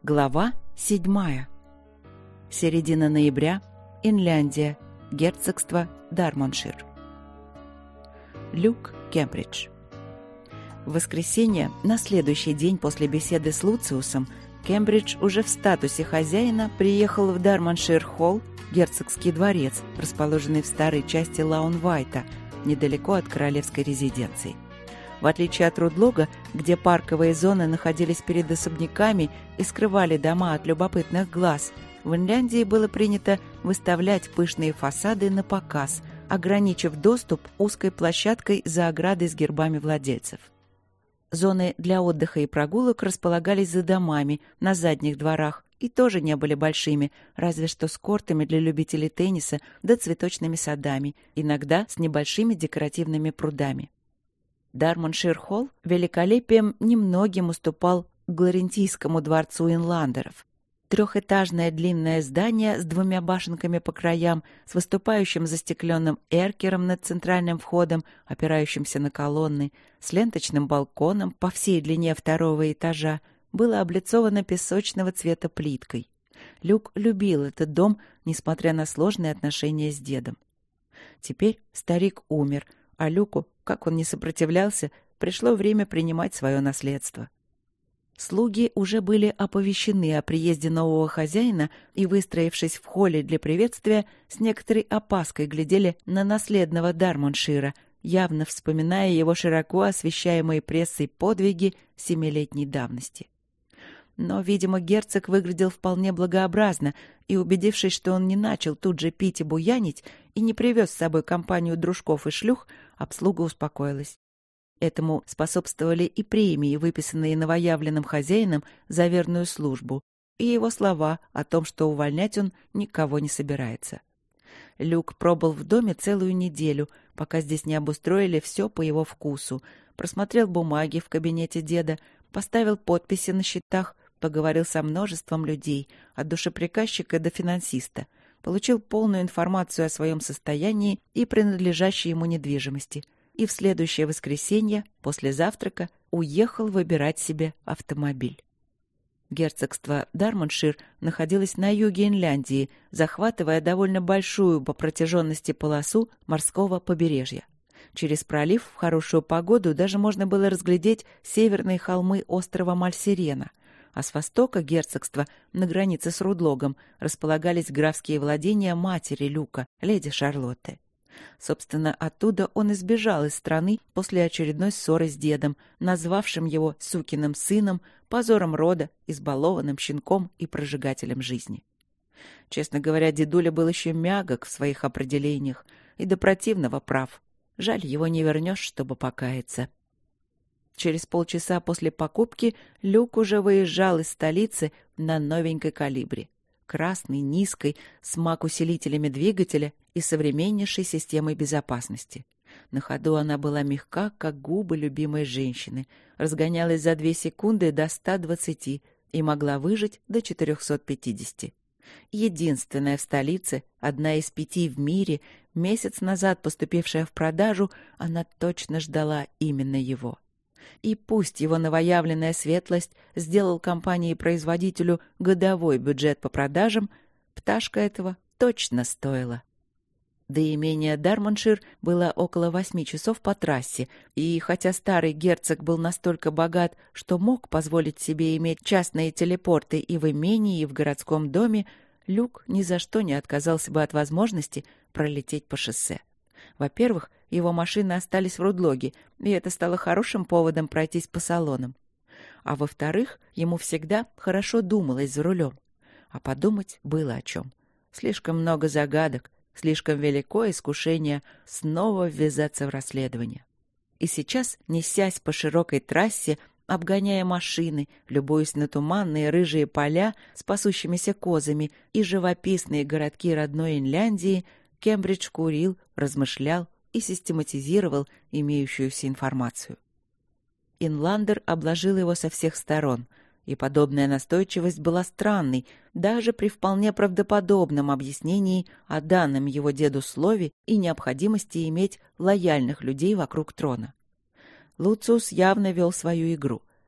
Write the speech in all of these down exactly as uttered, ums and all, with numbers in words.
Глава седьмая. Середина ноября. Инляндия. Герцогство Дармоншир. Люк, Кембридж. В воскресенье, на следующий день после беседы с Луциусом, Кембридж уже в статусе хозяина приехал в Дармоншир-холл, герцогский дворец, расположенный в старой части Лаунвайта, недалеко от королевской резиденции. В отличие от Рудлога, где парковые зоны находились перед особняками и скрывали дома от любопытных глаз, в Инляндии было принято выставлять пышные фасады на показ, ограничив доступ узкой площадкой за оградой с гербами владельцев. Зоны для отдыха и прогулок располагались за домами, на задних дворах, и тоже не были большими, разве что с кортами для любителей тенниса да цветочными садами, иногда с небольшими декоративными прудами. Дармоншир-холл великолепием немногим уступал Гларентийскому дворцу инландеров. Трехэтажное длинное здание с двумя башенками по краям, с выступающим застекленным эркером над центральным входом, опирающимся на колонны, с ленточным балконом по всей длине второго этажа, было облицовано песочного цвета плиткой. Люк любил этот дом, несмотря на сложные отношения с дедом. Теперь старик умер, а Люку, как он не сопротивлялся, пришло время принимать свое наследство. Слуги уже были оповещены о приезде нового хозяина и, выстроившись в холле для приветствия, с некоторой опаской глядели на наследного Дармоншира, явно вспоминая его широко освещаемые прессой подвиги семилетней давности. Но, видимо, герцог выглядел вполне благообразно, и, убедившись, что он не начал тут же пить и буянить и не привез с собой компанию дружков и шлюх, обслуга успокоилась. Этому способствовали и премии, выписанные новоявленным хозяином за верную службу, и его слова о том, что увольнять он никого не собирается. Люк пробыл в доме целую неделю, пока здесь не обустроили все по его вкусу, просмотрел бумаги в кабинете деда, поставил подписи на счетах, поговорил со множеством людей, от душеприказчика до финансиста, получил полную информацию о своем состоянии и принадлежащей ему недвижимости, и в следующее воскресенье, после завтрака, уехал выбирать себе автомобиль. Герцогство Дармоншир находилось на юге Инляндии, захватывая довольно большую по протяженности полосу морского побережья. Через пролив в хорошую погоду даже можно было разглядеть северные холмы острова Мальсерена, а с востока герцогства, на границе с Рудлогом, располагались графские владения матери Люка, леди Шарлотты. Собственно, оттуда он избежал из страны после очередной ссоры с дедом, назвавшим его сукиным сыном, позором рода, избалованным щенком и прожигателем жизни. Честно говоря, дедуля был еще мягок в своих определениях и до противного прав. Жаль, его не вернешь, чтобы покаяться. Через полчаса после покупки Люк уже выезжал из столицы на новенькой калибре. Красной, низкой, с маг-усилителями двигателя и современнейшей системой безопасности. На ходу она была мягка, как губы любимой женщины, разгонялась за две секунды до ста двадцати и могла выжить до четырехсот пятидесяти. Единственная в столице, одна из пяти в мире, месяц назад поступившая в продажу, она точно ждала именно его. И пусть его новоявленная светлость сделал компании-производителю годовой бюджет по продажам, пташка этого точно стоила. До имения Дармоншир было около восьми часов по трассе, и хотя старый герцог был настолько богат, что мог позволить себе иметь частные телепорты и в имении, и в городском доме, Люк ни за что не отказался бы от возможности пролететь по шоссе. Во-первых, его машины остались в Рудлоге, и это стало хорошим поводом пройтись по салонам. А во-вторых, ему всегда хорошо думалось за рулем. А подумать было о чем. Слишком много загадок, слишком велико искушение снова ввязаться в расследование. И сейчас, несясь по широкой трассе, обгоняя машины, любуясь на туманные рыжие поля с пасущимися козами и живописные городки родной Инляндии, Кембридж курил, размышлял и систематизировал имеющуюся информацию. Инландер обложил его со всех сторон, и подобная настойчивость была странной даже при вполне правдоподобном объяснении о данном его деду слове и необходимости иметь лояльных людей вокруг трона. Луциус явно вел свою игру.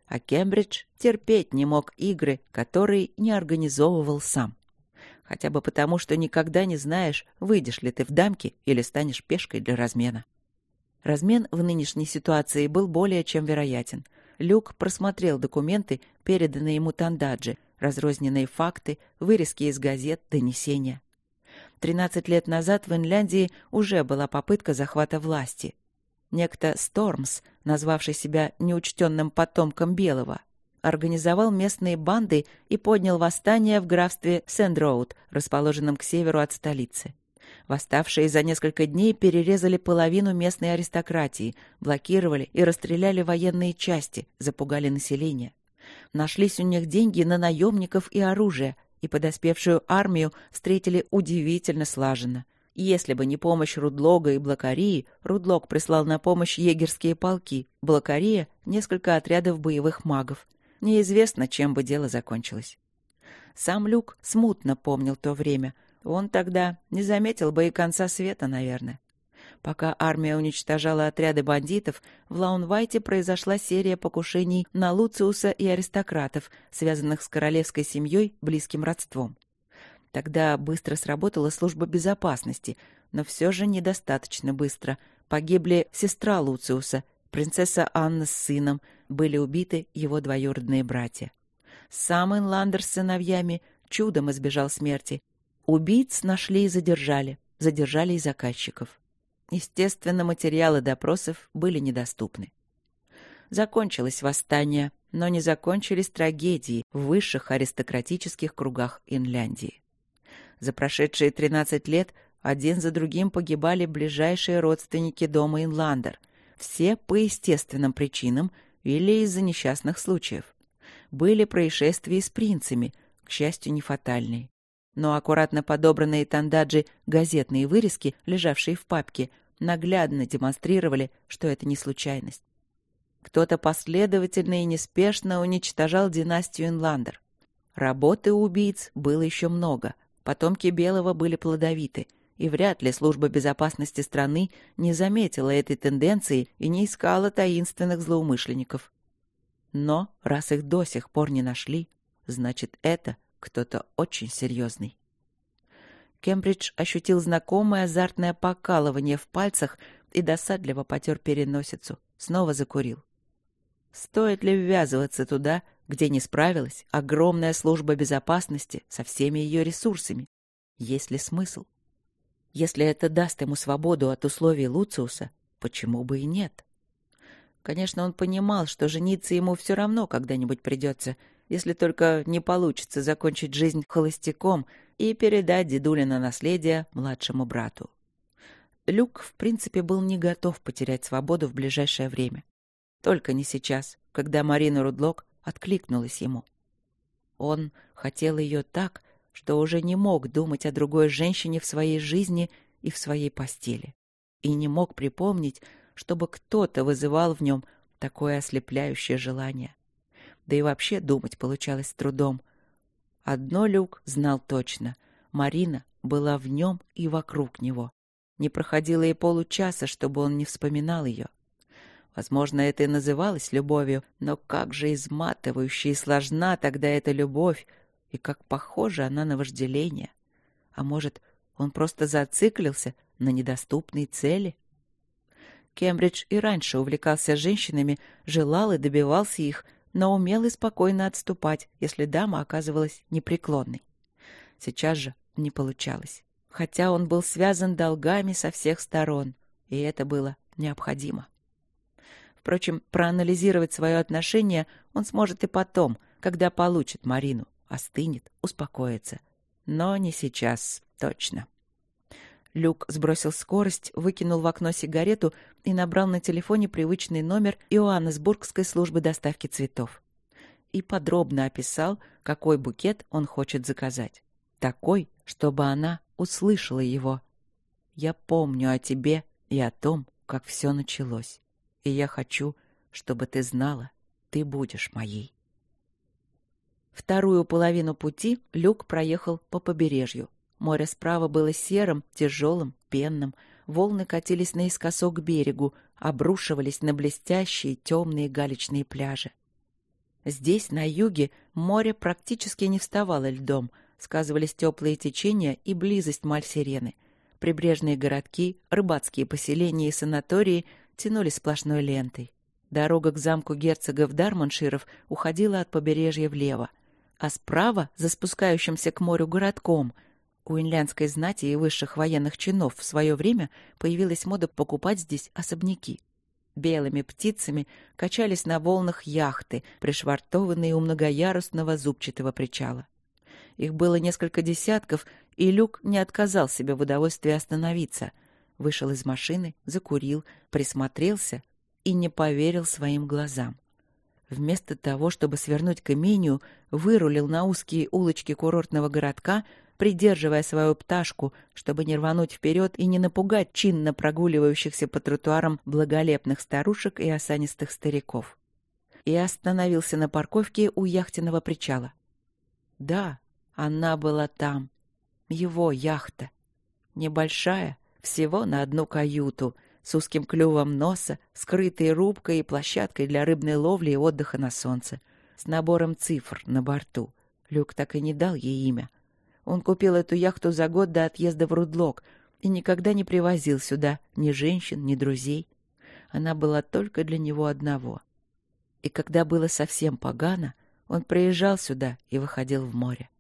А Кембридж терпеть не мог игры, которые не организовывал сам. Хотя бы потому, что никогда не знаешь, выйдешь ли ты в дамки или станешь пешкой для размена. Размен в нынешней ситуации был более чем вероятен. Люк просмотрел документы, переданные ему Тандаджи, разрозненные факты, вырезки из газет, донесения. Тринадцать лет назад в Инляндии уже была попытка захвата власти. Некто Стормс, назвавший себя неучтенным потомком Белого, организовал местные банды и поднял восстание в графстве Сэндроуд, расположенном к северу от столицы. Восставшие за несколько дней перерезали половину местной аристократии, блокировали и расстреляли военные части, запугали население. Нашлись у них деньги на наемников и оружие, и подоспевшую армию встретили удивительно слаженно. Если бы не помощь Рудлога и Блокарии, Рудлог прислал на помощь егерские полки, Блокария — несколько отрядов боевых магов. Неизвестно, чем бы дело закончилось. Сам Люк смутно помнил то время. Он тогда не заметил бы и конца света, наверное. Пока армия уничтожала отряды бандитов, в Лаунвайте произошла серия покушений на Луциуса и аристократов, связанных с королевской семьей близким родством. Тогда быстро сработала служба безопасности, но все же недостаточно быстро. Погибли сестра Луциуса, принцесса Анна с сыном, были убиты его двоюродные братья. Сам Инландер с сыновьями чудом избежал смерти. Убийц нашли и задержали, задержали и заказчиков. Естественно, материалы допросов были недоступны. Закончилось восстание, но не закончились трагедии в высших аристократических кругах Инляндии. За прошедшие тринадцать лет один за другим погибали ближайшие родственники дома Инландер, все по естественным причинам или из-за несчастных случаев. Были происшествия с принцами, к счастью, не фатальные. Но аккуратно подобранные Тандаджи газетные вырезки, лежавшие в папке, наглядно демонстрировали, что это не случайность. Кто-то последовательно и неспешно уничтожал династию Инландер. Работы у убийц было еще много. Потомки Белого были плодовиты, и вряд ли служба безопасности страны не заметила этой тенденции и не искала таинственных злоумышленников. Но раз их до сих пор не нашли, значит, это кто-то очень серьезный. Кембридж ощутил знакомое азартное покалывание в пальцах и досадливо потер переносицу. Снова закурил. Стоит ли ввязываться туда, где не справилась огромная служба безопасности со всеми ее ресурсами? Есть ли смысл? Если это даст ему свободу от условий Луциуса, почему бы и нет? Конечно, он понимал, что жениться ему все равно когда-нибудь придется, если только не получится закончить жизнь холостяком и передать дедулино наследие младшему брату. Люк, в принципе, был не готов потерять свободу в ближайшее время. Только не сейчас, когда Марина Рудлок откликнулась ему. Он хотел ее так, что уже не мог думать о другой женщине в своей жизни и в своей постели. И не мог припомнить, чтобы кто-то вызывал в нем такое ослепляющее желание. Да и вообще думать получалось с трудом. Одно Люк знал точно. Марина была в нем и вокруг него. Не проходило и получаса, чтобы он не вспоминал ее. Возможно, это и называлось любовью, но как же изматывающе и сложна тогда эта любовь, и как похожа она на вожделение. А может, он просто зациклился на недоступной цели? Кембридж и раньше увлекался женщинами, желал и добивался их, но умел и спокойно отступать, если дама оказывалась непреклонной. Сейчас же не получалось, хотя он был связан долгами со всех сторон, и это было необходимо. Впрочем, проанализировать свое отношение он сможет и потом, когда получит Марину, остынет, успокоится. Но не сейчас, точно. Люк сбросил скорость, выкинул в окно сигарету и набрал на телефоне привычный номер Иоаннесбургской службы доставки цветов. И подробно описал, какой букет он хочет заказать. Такой, чтобы она услышала его. «Я помню о тебе и о том, как все началось. И я хочу, чтобы ты знала, ты будешь моей». Вторую половину пути Люк проехал по побережью. Море справа было серым, тяжелым, пенным. Волны катились наискосок к берегу, обрушивались на блестящие темные галечные пляжи. Здесь, на юге, море практически не вставало льдом, сказывались теплые течения и близость Мальсирены. Прибрежные городки, рыбацкие поселения и санатории тянулись сплошной лентой. Дорога к замку герцогов Дармонширов уходила от побережья влево, а справа, за спускающимся к морю городком, у инлянской знати и высших военных чинов в свое время появилась мода покупать здесь особняки. Белыми птицами качались на волнах яхты, пришвартованные у многоярусного зубчатого причала. Их было несколько десятков, и Люк не отказал себе в удовольствии остановиться. Вышел из машины, закурил, присмотрелся и не поверил своим глазам. Вместо того, чтобы свернуть к имению, вырулил на узкие улочки курортного городка, придерживая свою пташку, чтобы не рвануть вперед и не напугать чинно прогуливающихся по тротуарам благолепных старушек и осанистых стариков. И остановился на парковке у яхтенного причала. Да, она была там. Его яхта. Небольшая, всего на одну каюту, с узким клювом носа, скрытой рубкой и площадкой для рыбной ловли и отдыха на солнце, с набором цифр на борту. Люк так и не дал ей имя. Он купил эту яхту за год до отъезда в Рудлок и никогда не привозил сюда ни женщин, ни друзей. Она была только для него одного. И когда было совсем погано, он приезжал сюда и выходил в море.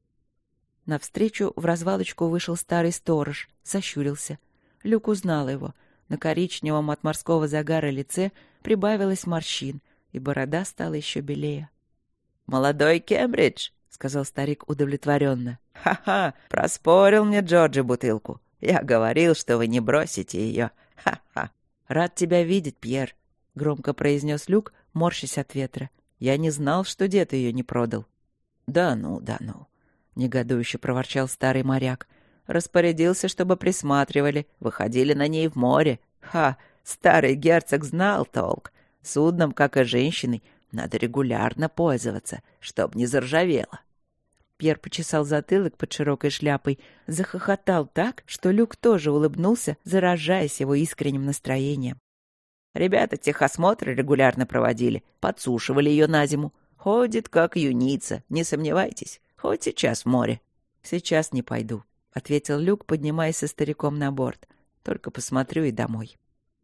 Навстречу в развалочку вышел старый сторож, сощурился. Люк узнал его. На коричневом от морского загара лице прибавилось морщин, и борода стала еще белее. — Молодой Кембридж! — сказал старик удовлетворенно. — Ха-ха! Проспорил мне Джорджи бутылку. Я говорил, что вы не бросите ее. Ха-ха! — Рад тебя видеть, Пьер! — громко произнес Люк, морщась от ветра. — Я не знал, что дед ее не продал. — Да ну, да ну! — негодующе проворчал старый моряк. Распорядился, чтобы присматривали, выходили на ней в море. Ха! Старый герцог знал толк. Судном, как и женщиной, надо регулярно пользоваться, чтоб не заржавело. Пьер почесал затылок под широкой шляпой, захохотал так, что Люк тоже улыбнулся, заражаясь его искренним настроением. Ребята техосмотры регулярно проводили, подсушивали ее на зиму. Ходит, как юница, не сомневайтесь, хоть сейчас в море. Сейчас не пойду, — ответил Люк, поднимаясь со стариком на борт. Только посмотрю и домой.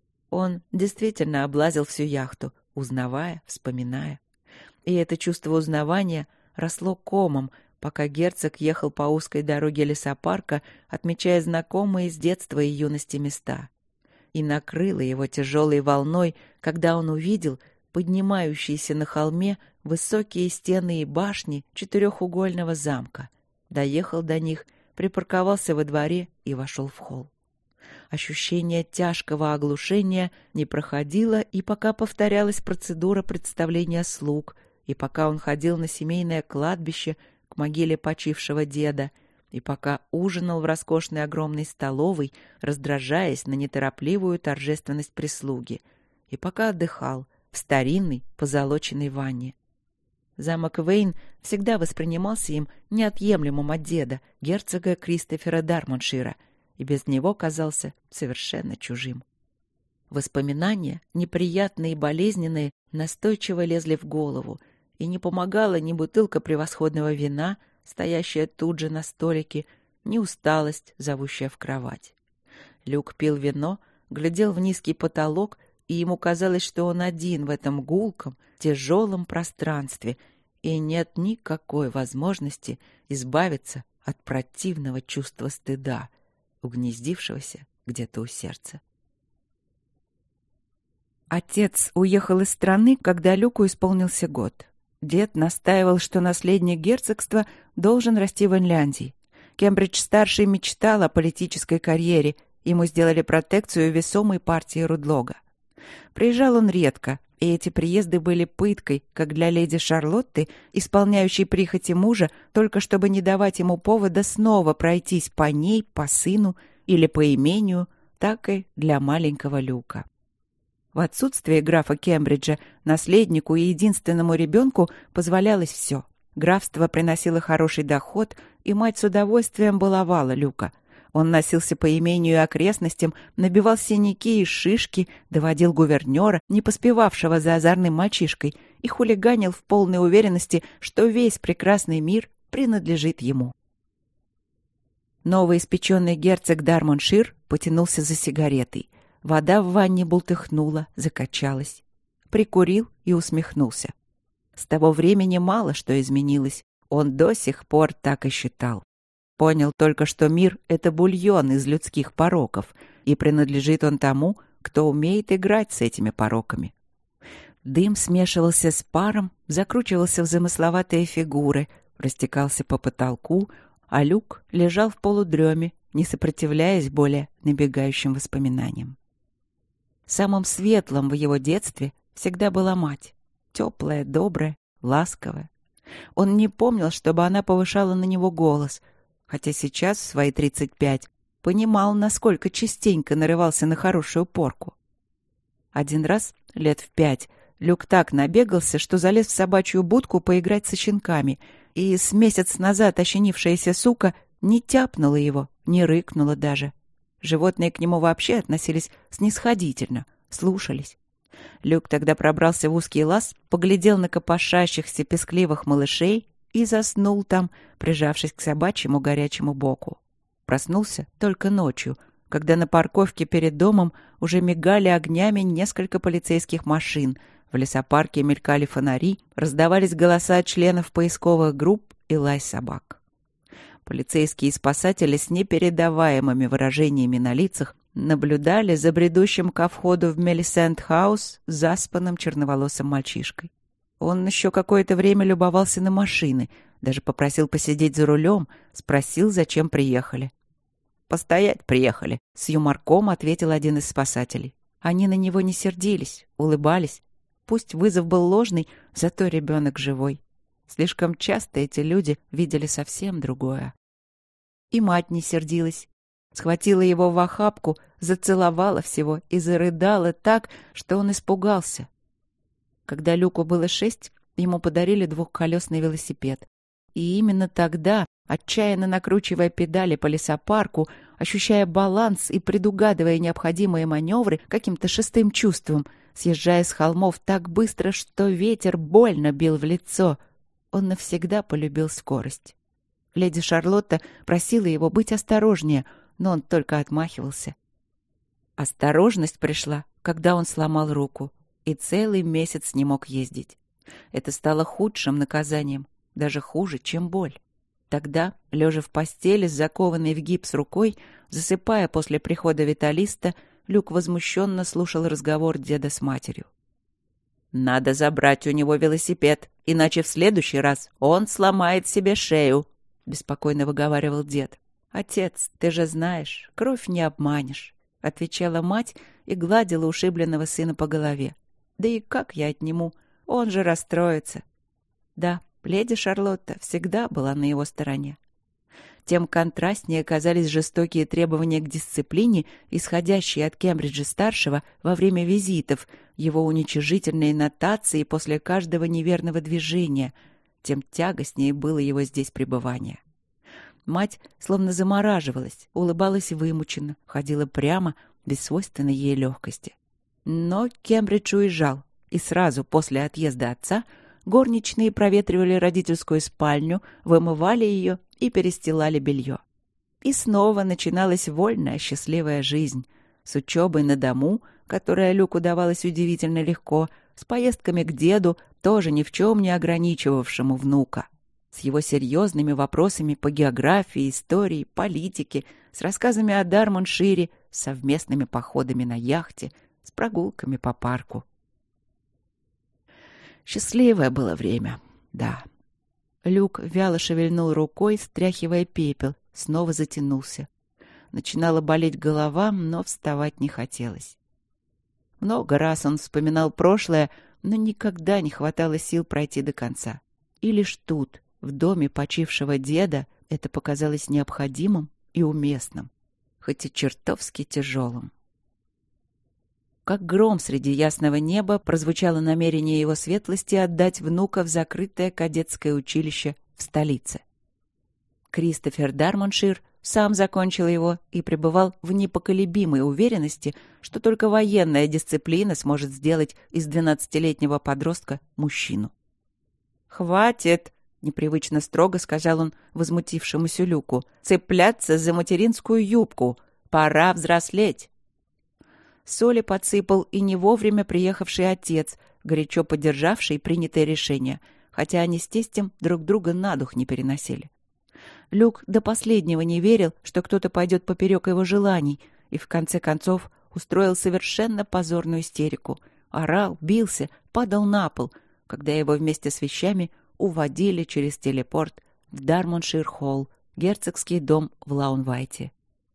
Он действительно облазил всю яхту, узнавая, вспоминая. И это чувство узнавания росло комом, пока герцог ехал по узкой дороге лесопарка, отмечая знакомые с детства и юности места. И накрыло его тяжелой волной, когда он увидел поднимающиеся на холме высокие стены и башни четырехугольного замка. Доехал до них, припарковался во дворе и вошел в холл. Ощущение тяжкого оглушения не проходило, и пока повторялась процедура представления слуг, и пока он ходил на семейное кладбище к могиле почившего деда, и пока ужинал в роскошной огромной столовой, раздражаясь на неторопливую торжественность прислуги, и пока отдыхал в старинной позолоченной ванне. Замок Вейн всегда воспринимался им неотъемлемым от деда, герцога Кристофера Дармоншира, и без него казался совершенно чужим. Воспоминания, неприятные и болезненные, настойчиво лезли в голову, и не помогала ни бутылка превосходного вина, стоящая тут же на столике, ни усталость, зовущая в кровать. Люк пил вино, глядел в низкий потолок, и ему казалось, что он один в этом гулком, тяжелом пространстве, и нет никакой возможности избавиться от противного чувства стыда, угнездившегося где-то у сердца. Отец уехал из страны, когда Люку исполнился год. Дед настаивал, что наследник герцогства должен расти в Инляндии. Кембридж-старший мечтал о политической карьере, ему сделали протекцию весомой партии Рудлога. Приезжал он редко, и эти приезды были пыткой, как для леди Шарлотты, исполняющей прихоти мужа, только чтобы не давать ему повода снова пройтись по ней, по сыну или по имению, так и для маленького Люка. В отсутствие графа Кембриджа наследнику и единственному ребенку позволялось все. Графство приносило хороший доход, и мать с удовольствием баловала Люка. Он носился по имению и окрестностям, набивал синяки и шишки, доводил гувернера, не поспевавшего за озорным мальчишкой, и хулиганил в полной уверенности, что весь прекрасный мир принадлежит ему. Новоиспеченный герцог Дармоншир потянулся за сигаретой. Вода в ванне бултыхнула, закачалась. Прикурил и усмехнулся. С того времени мало что изменилось. Он до сих пор так и считал. Понял только, что мир — это бульон из людских пороков, и принадлежит он тому, кто умеет играть с этими пороками. Дым смешивался с паром, закручивался в замысловатые фигуры, растекался по потолку, а Люк лежал в полудреме, не сопротивляясь более набегающим воспоминаниям. Самым светлым в его детстве всегда была мать. Теплая, добрая, ласковая. Он не помнил, чтобы она повышала на него голос, хотя сейчас, в свои тридцать пять, понимал, насколько частенько нарывался на хорошую порку. Один раз, лет в пять, Люк так набегался, что залез в собачью будку поиграть со щенками, и с месяц назад ощенившаяся сука не тяпнула его, не рыкнула даже. Животные к нему вообще относились снисходительно, слушались. Люк тогда пробрался в узкий лаз, поглядел на копошащихся пескливых малышей и заснул там, прижавшись к собачьему горячему боку. Проснулся только ночью, когда на парковке перед домом уже мигали огнями несколько полицейских машин, в лесопарке мелькали фонари, раздавались голоса от членов поисковых групп и лай собак. Полицейские и спасатели с непередаваемыми выражениями на лицах наблюдали за бредущим ко входу в Мелисент-хаус заспанным черноволосым мальчишкой. Он еще какое-то время любовался на машины, даже попросил посидеть за рулем, спросил, зачем приехали. «Постоять приехали», — с юморком ответил один из спасателей. Они на него не сердились, улыбались. Пусть вызов был ложный, зато ребенок живой. Слишком часто эти люди видели совсем другое. И мать не сердилась. Схватила его в охапку, зацеловала всего и зарыдала так, что он испугался. Когда Люку было шесть, ему подарили двухколесный велосипед. И именно тогда, отчаянно накручивая педали по лесопарку, ощущая баланс и предугадывая необходимые маневры каким-то шестым чувством, съезжая с холмов так быстро, что ветер больно бил в лицо, он навсегда полюбил скорость. Леди Шарлотта просила его быть осторожнее, но он только отмахивался. Осторожность пришла, когда он сломал руку и целый месяц не мог ездить. Это стало худшим наказанием, даже хуже, чем боль. Тогда, лежа в постели с закованной в гипс рукой, засыпая после прихода Виталиста, Люк возмущенно слушал разговор деда с матерью. «Надо забрать у него велосипед, иначе в следующий раз он сломает себе шею», — беспокойно выговаривал дед. «Отец, ты же знаешь, кровь не обманешь», — отвечала мать и гладила ушибленного сына по голове. «Да и как я отниму? Он же расстроится». Да, леди Шарлотта всегда была на его стороне. Тем контрастнее оказались жестокие требования к дисциплине, исходящие от Кембриджа-старшего во время визитов, его уничижительные нотации после каждого неверного движения, тем тягостнее было его здесь пребывание. Мать словно замораживалась, улыбалась вымученно, ходила прямо, без свойственной ей легкости. Но Кембридж уезжал, и сразу после отъезда отца горничные проветривали родительскую спальню, вымывали ее и перестилали белье. И снова начиналась вольная, счастливая жизнь, с учебой на дому, которая Люку давалась удивительно легко, с поездками к деду, тоже ни в чем не ограничивавшему внука, с его серьезными вопросами по географии, истории, политике, с рассказами о Дармоншире, с совместными походами на яхте, с прогулками по парку. Счастливое было время, да. Люк вяло шевельнул рукой, стряхивая пепел, снова затянулся. Начинала болеть голова, но вставать не хотелось. Много раз он вспоминал прошлое, но никогда не хватало сил пройти до конца. И лишь тут, в доме почившего деда, это показалось необходимым и уместным, хоть и чертовски тяжелым. Как гром среди ясного неба прозвучало намерение его светлости отдать внука в закрытое кадетское училище в столице. Кристофер Дармоншир сам закончил его и пребывал в непоколебимой уверенности, что только военная дисциплина сможет сделать из двенадцатилетнего подростка мужчину. «Хватит!» — непривычно строго сказал он возмутившемуся Люку. «Цепляться за материнскую юбку! Пора взрослеть!» Соли подсыпал и не вовремя приехавший отец, горячо поддержавший принятое решение, хотя они с тестем друг друга на дух не переносили. Люк до последнего не верил, что кто-то пойдет поперек его желаний, и в конце концов устроил совершенно позорную истерику. Орал, бился, падал на пол, когда его вместе с вещами уводили через телепорт в Дармоншир-холл, герцогский дом в Лаунвайте.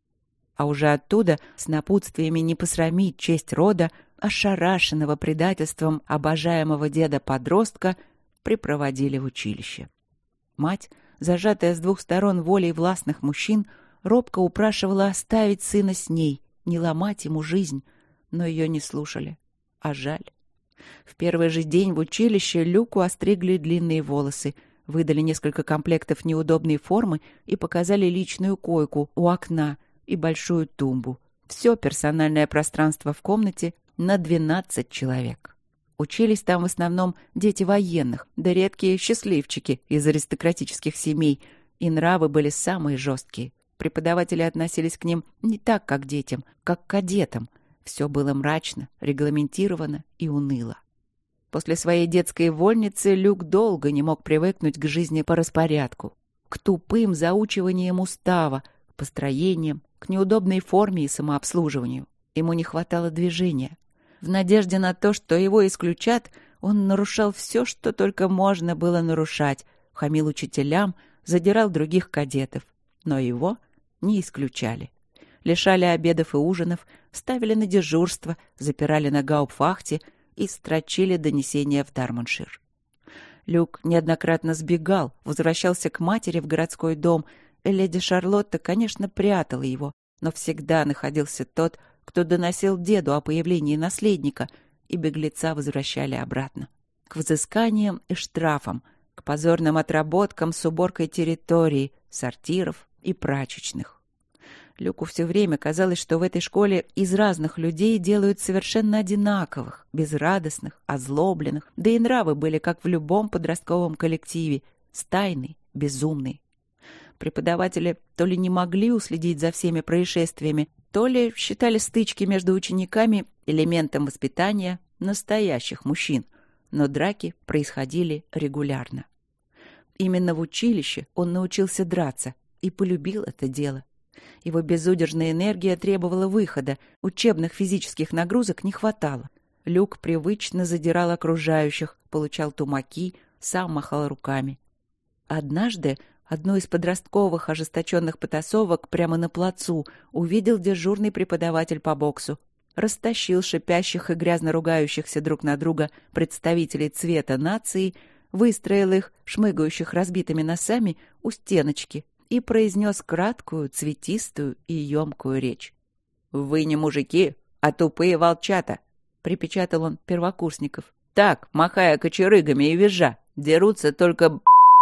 А уже оттуда, с напутствиями не посрамить честь рода, ошарашенного предательством обожаемого деда-подростка, припроводили в училище. Мать, зажатая с двух сторон волей властных мужчин, робко упрашивала оставить сына с ней, не ломать ему жизнь, но ее не слушали. А жаль. В первый же день в училище Люку остригли длинные волосы, выдали несколько комплектов неудобной формы и показали личную койку у окна и большую тумбу. Все персональное пространство в комнате на двенадцать человек. Учились там в основном дети военных, да редкие счастливчики из аристократических семей, и нравы были самые жесткие. Преподаватели относились к ним не так, как к детям, как к кадетам. Все было мрачно, регламентировано и уныло. После своей детской вольницы Люк долго не мог привыкнуть к жизни по распорядку, к тупым заучиваниям устава, к построениям, к неудобной форме и самообслуживанию. Ему не хватало движения. В надежде на то, что его исключат, он нарушал все, что только можно было нарушать, хамил учителям, задирал других кадетов. Но его не исключали. Лишали обедов и ужинов, ставили на дежурство, запирали на гауптвахте и строчили донесения в Дармоншир. Люк неоднократно сбегал, возвращался к матери в городской дом, и леди Шарлотта, конечно, прятала его, но всегда находился тот, кто доносил деду о появлении наследника, и беглеца возвращали обратно. К взысканиям и штрафам, к позорным отработкам с уборкой территории, сортиров и прачечных. Люку все время казалось, что в этой школе из разных людей делают совершенно одинаковых, безрадостных, озлобленных, да и нравы были, как в любом подростковом коллективе, стайные, безумные. Преподаватели то ли не могли уследить за всеми происшествиями, то ли считали стычки между учениками элементом воспитания настоящих мужчин, но драки происходили регулярно. Именно в училище он научился драться и полюбил это дело. Его безудержная энергия требовала выхода, учебных физических нагрузок не хватало. Люк привычно задирал окружающих, получал тумаки, сам махал руками. Однажды одну из подростковых ожесточенных потасовок прямо на плацу увидел дежурный преподаватель по боксу. Растащил шипящих и грязно ругающихся друг на друга представителей цвета нации, выстроил их, шмыгающих разбитыми носами, у стеночки и произнес краткую, цветистую и емкую речь. «Вы не мужики, а тупые волчата!» — припечатал он первокурсников. «Так, махая кочерыгами и визжа, дерутся только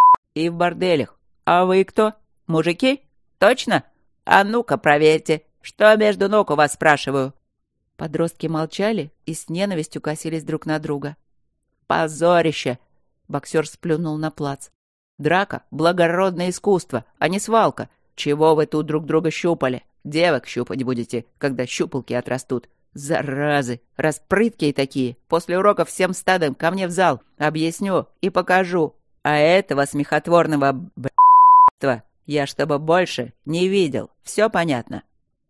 и в борделях. А вы кто? Мужики? Точно? А ну-ка проверьте, что между ног у вас, спрашиваю?» Подростки молчали и с ненавистью косились друг на друга. «Позорище!» — боксер сплюнул на плац. «Драка — благородное искусство, а не свалка. Чего вы тут друг друга щупали? Девок щупать будете, когда щупалки отрастут. Заразы! Распрыткие такие! После уроков всем стадом ко мне в зал. Объясню и покажу. А этого смехотворного б***ства я чтобы больше не видел. Все понятно?»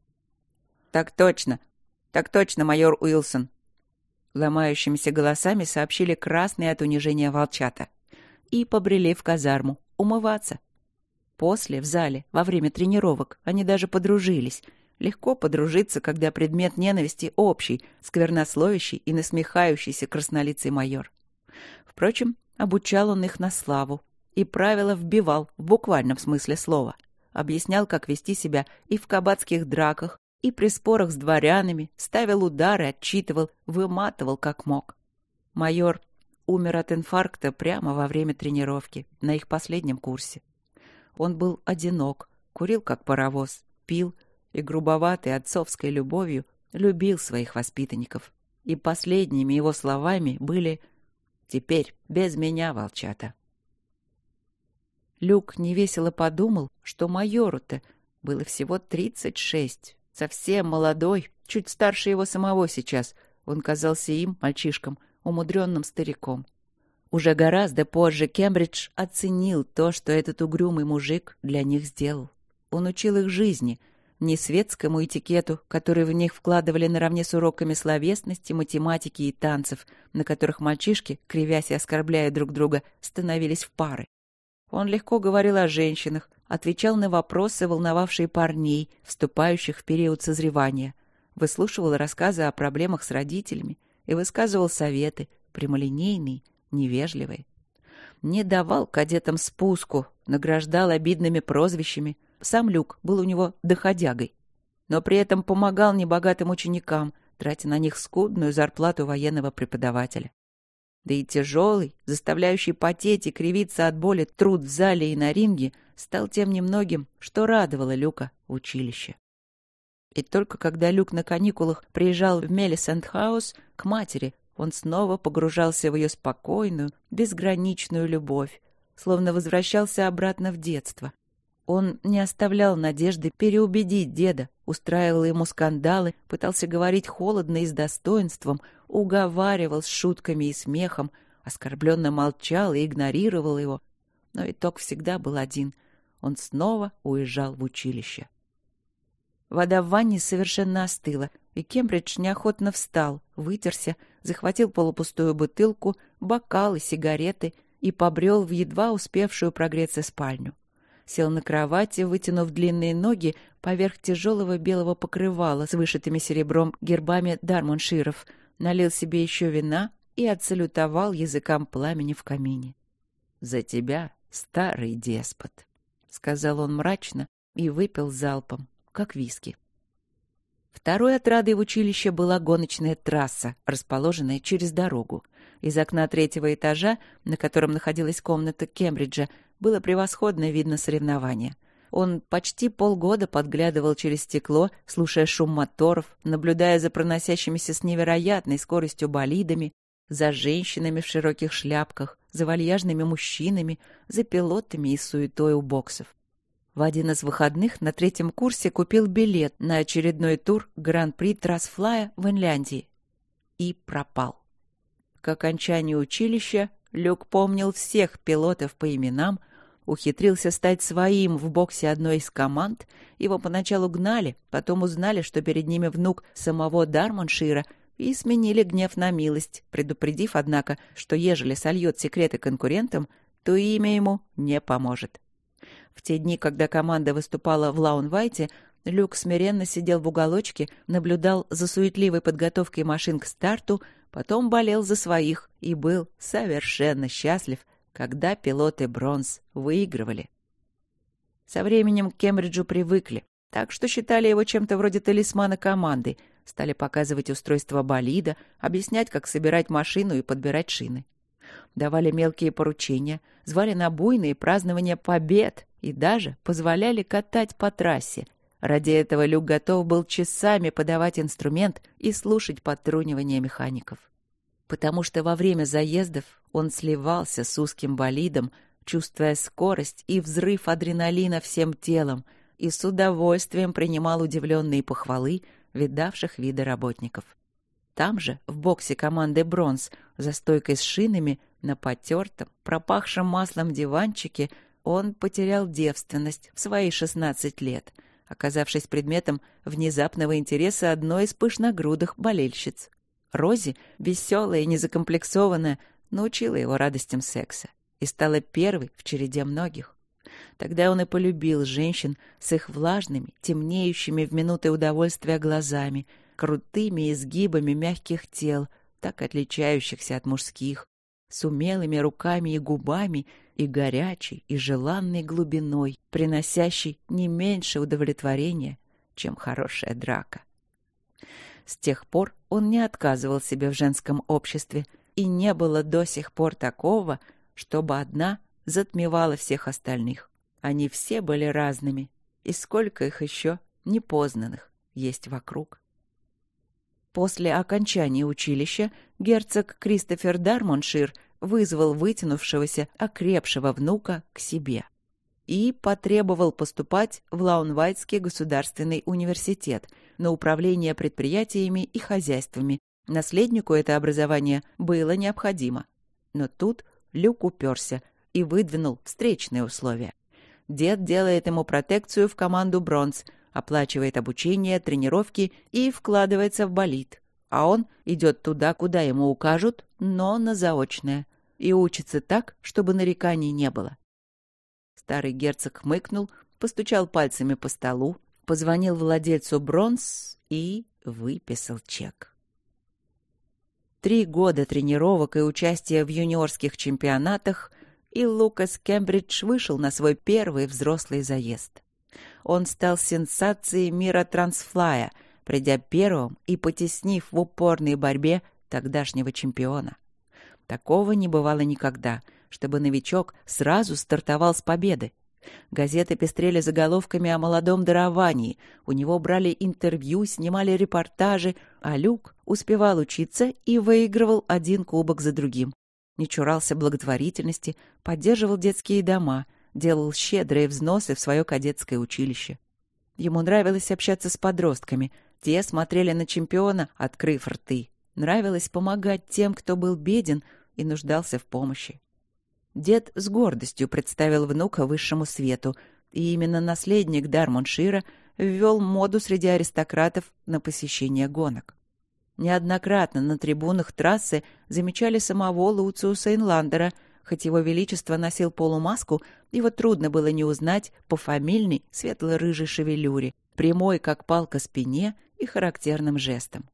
«Так точно! Так точно, майор Уилсон!» Ломающимися голосами сообщили красные от унижения волчата. И побрели в казарму умываться. После, в зале, во время тренировок, они даже подружились. Легко подружиться, когда предмет ненависти общий, сквернословящий и насмехающийся краснолицый майор. Впрочем, обучал он их на славу. И правила вбивал, в буквальном смысле слова. Объяснял, как вести себя и в кабацких драках, и при спорах с дворянами, ставил удары, отчитывал, выматывал как мог. Майор умер от инфаркта прямо во время тренировки, на их последнем курсе. Он был одинок, курил как паровоз, пил и грубоватой отцовской любовью любил своих воспитанников. И последними его словами были «Теперь без меня, волчата». Люк невесело подумал, что майору-то было всего тридцать шесть, совсем молодой, чуть старше его самого сейчас. Он казался им, мальчишком, умудренным стариком. Уже гораздо позже Кембридж оценил то, что этот угрюмый мужик для них сделал. Он учил их жизни, не светскому этикету, который в них вкладывали наравне с уроками словесности, математики и танцев, на которых мальчишки, кривясь и оскорбляя друг друга, становились в пары. Он легко говорил о женщинах, отвечал на вопросы, волновавшие парней, вступающих в период созревания, выслушивал рассказы о проблемах с родителями и высказывал советы, прямолинейные, невежливые. Не давал кадетам спуску, награждал обидными прозвищами. Сам Люк был у него доходягой, но при этом помогал небогатым ученикам, тратя на них скудную зарплату военного преподавателя. Да и тяжелый, заставляющий потеть и кривиться от боли труд в зале и на ринге стал тем немногим, что радовало Люка в училище. И только когда Люк на каникулах приезжал в Мелисент-хаус к матери, он снова погружался в ее спокойную, безграничную любовь, словно возвращался обратно в детство. Он не оставлял надежды переубедить деда, устраивал ему скандалы, пытался говорить холодно и с достоинством, уговаривал с шутками и смехом, оскорбленно молчал и игнорировал его. Но итог всегда был один — он снова уезжал в училище. Вода в ванне совершенно остыла, и Кембридж неохотно встал, вытерся, захватил полупустую бутылку, бокал и сигареты и побрел в едва успевшую прогреться спальню. Сел на кровати, вытянув длинные ноги поверх тяжелого белого покрывала с вышитыми серебром гербами Дармонширов, налил себе еще вина и отсалютовал языкам пламени в камине. «За тебя, старый деспот», — сказал он мрачно и выпил залпом, как виски. Второй отрадой в училище была гоночная трасса, расположенная через дорогу. Из окна третьего этажа, на котором находилась комната Кембриджа, было превосходно видно соревнования. Он почти полгода подглядывал через стекло, слушая шум моторов, наблюдая за проносящимися с невероятной скоростью болидами, за женщинами в широких шляпках, за вальяжными мужчинами, за пилотами и суетой у боксов. В один из выходных на третьем курсе купил билет на очередной тур Гран-при Трасфлая в Инляндии. И пропал. К окончанию училища Люк помнил всех пилотов по именам, ухитрился стать своим в боксе одной из команд. Его поначалу гнали, потом узнали, что перед ними внук самого Дармоншира, и сменили гнев на милость, предупредив, однако, что ежели сольет секреты конкурентам, то имя ему не поможет. В те дни, когда команда выступала в Лаунвайте, Люк смиренно сидел в уголочке, наблюдал за суетливой подготовкой машин к старту, потом болел за своих и был совершенно счастлив, когда пилоты Бронз выигрывали. Со временем к Кембриджу привыкли, так что считали его чем-то вроде талисмана команды, стали показывать устройство болида, объяснять, как собирать машину и подбирать шины. Давали мелкие поручения, звали на буйные празднования побед и даже позволяли катать по трассе. Ради этого Люк готов был часами подавать инструмент и слушать подтрунивания механиков. Потому что во время заездов он сливался с узким болидом, чувствуя скорость и взрыв адреналина всем телом, и с удовольствием принимал удивленные похвалы видавших виды работников. Там же, в боксе команды «Бронз», за стойкой с шинами, на потертом, пропахшем маслом диванчике, он потерял девственность в свои шестнадцать лет, оказавшись предметом внезапного интереса одной из пышногрудых болельщиц. Рози, веселая и незакомплексованная, научила его радостям секса и стала первой в череде многих. Тогда он и полюбил женщин с их влажными, темнеющими в минуты удовольствия глазами, крутыми изгибами мягких тел, так отличающихся от мужских, с умелыми руками и губами и горячей и желанной глубиной, приносящей не меньше удовлетворения, чем хорошая драка. С тех пор он не отказывал себе в женском обществе, и не было до сих пор такого, чтобы одна затмевала всех остальных. Они все были разными, И сколько их еще, непознанных, есть вокруг. После окончания училища герцог Кристофер Дармоншир вызвал вытянувшегося, окрепшего внука к себе и потребовал поступать в Лаунвайтский государственный университет на управление предприятиями и хозяйствами. Наследнику это образование было необходимо. Но тут Люк уперся и выдвинул встречные условия. Дед делает ему протекцию в команду «Бронз», оплачивает обучение, тренировки и вкладывается в болид. А он идет туда, куда ему укажут, но на заочное. И учится так, чтобы нареканий не было. Старый герцог хмыкнул, постучал пальцами по столу, позвонил владельцу «Бронз» и выписал чек. Три года тренировок и участия в юниорских чемпионатах, и Лукас Кембридж вышел на свой первый взрослый заезд. Он стал сенсацией мира трансфлая, придя первым и потеснив в упорной борьбе тогдашнего чемпиона. Такого не бывало никогда, чтобы новичок сразу стартовал с победы. Газеты пестрели заголовками о молодом даровании, у него брали интервью, снимали репортажи, а Люк успевал учиться и выигрывал один кубок за другим. Не чурался благотворительности, поддерживал детские дома, делал щедрые взносы в свое кадетское училище. Ему нравилось общаться с подростками, те смотрели на чемпиона, открыв рты. Нравилось помогать тем, кто был беден и нуждался в помощи. Дед с гордостью представил внука высшему свету, и именно наследник Дармоншира ввел моду среди аристократов на посещение гонок. Неоднократно на трибунах трассы замечали самого Луциуса Инландера, хоть его величество носил полумаску, его трудно было не узнать по фамильной светло-рыжей шевелюре, прямой, как палка, спине и характерным жестом.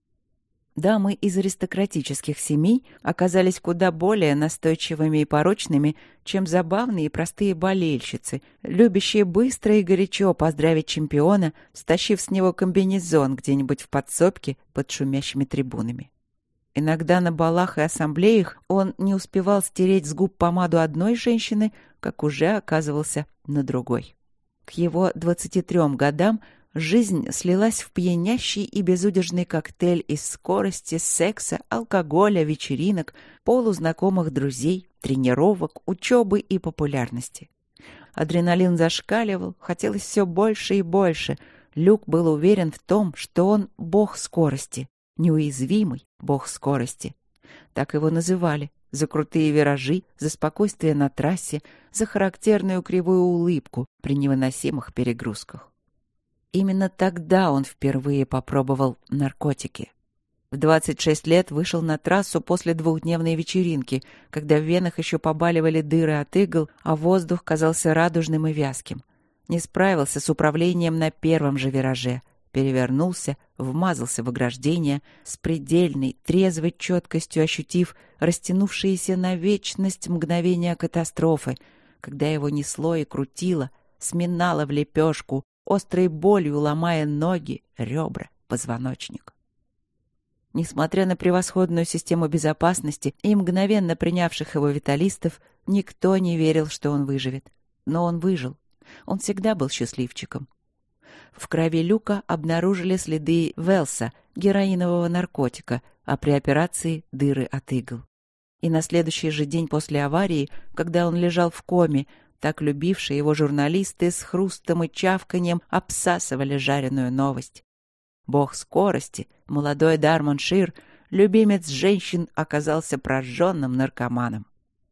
Дамы из аристократических семей оказались куда более настойчивыми и порочными, чем забавные и простые болельщицы, любящие быстро и горячо поздравить чемпиона, стащив с него комбинезон где-нибудь в подсобке под шумящими трибунами. Иногда на балах и ассамблеях он не успевал стереть с губ помаду одной женщины, как уже оказывался на другой. К его двадцати трем годам жизнь слилась в пьянящий и безудержный коктейль из скорости, секса, алкоголя, вечеринок, полузнакомых друзей, тренировок, учебы и популярности. Адреналин зашкаливал, хотелось все больше и больше. Люк был уверен в том, что он бог скорости, неуязвимый бог скорости. Так его называли. За крутые виражи, за спокойствие на трассе, за характерную кривую улыбку при невыносимых перегрузках. Именно тогда он впервые попробовал наркотики. В двадцать шесть лет вышел на трассу после двухдневной вечеринки, когда в венах еще побаливали дыры от игл, а воздух казался радужным и вязким. Не справился с управлением на первом же вираже. Перевернулся, вмазался в ограждение, с предельной, трезвой четкостью ощутив растянувшиеся на вечность мгновения катастрофы, когда его несло и крутило, сминало в лепешку, острой болью ломая ноги, ребра, позвоночник. Несмотря на превосходную систему безопасности и мгновенно принявших его виталистов, никто не верил, что он выживет. Но он выжил. Он всегда был счастливчиком. В крови Люка обнаружили следы Велса, героинового наркотика, а при операции — дыры от игл. И на следующий же день после аварии, когда он лежал в коме, так любившие его журналисты с хрустом и чавканьем обсасывали жареную новость. Бог скорости, молодой Дармоншир, любимец женщин, оказался прожженным наркоманом.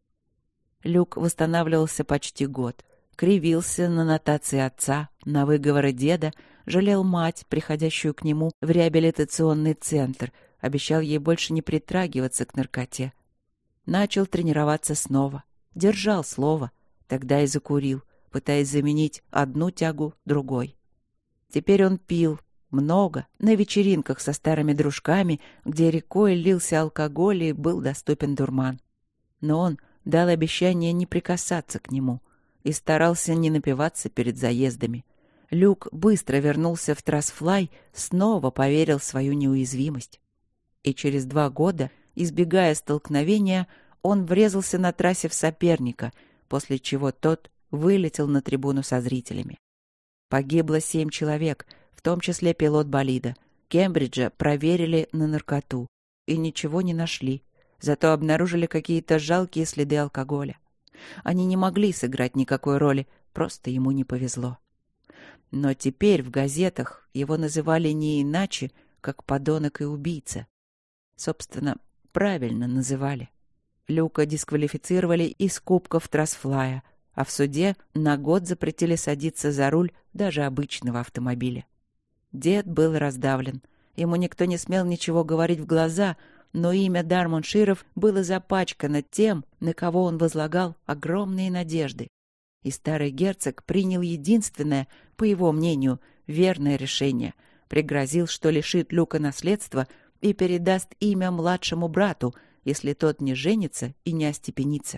Люк восстанавливался почти год. Кривился на нотации отца, на выговоры деда, жалел мать, приходящую к нему в реабилитационный центр, обещал ей больше не притрагиваться к наркоте. Начал тренироваться снова. Держал слово. Тогда и закурил, пытаясь заменить одну тягу другой. Теперь он пил много, на вечеринках со старыми дружками, где рекой лился алкоголь и был доступен дурман. Но он дал обещание не прикасаться к нему и старался не напиваться перед заездами. Люк быстро вернулся в Трасфлай, снова поверил в свою неуязвимость. И через два года, избегая столкновения, он врезался на трассе в соперника, после чего тот вылетел на трибуну со зрителями. Погибло семь человек, в том числе пилот болида. Кембриджа проверили на наркоту и ничего не нашли, зато обнаружили какие-то жалкие следы алкоголя. Они не могли сыграть никакой роли, просто ему не повезло. Но теперь в газетах его называли не иначе, как подонок и убийца. Собственно, правильно называли. Люка дисквалифицировали из кубков Трасфлая, а в суде на год запретили садиться за руль даже обычного автомобиля. Дед был раздавлен. Ему никто не смел ничего говорить в глаза, но имя Дармонширов было запачкано тем, на кого он возлагал огромные надежды. И старый герцог принял единственное, по его мнению, верное решение. Пригрозил, что лишит Люка наследства и передаст имя младшему брату, если тот не женится и не остепенится.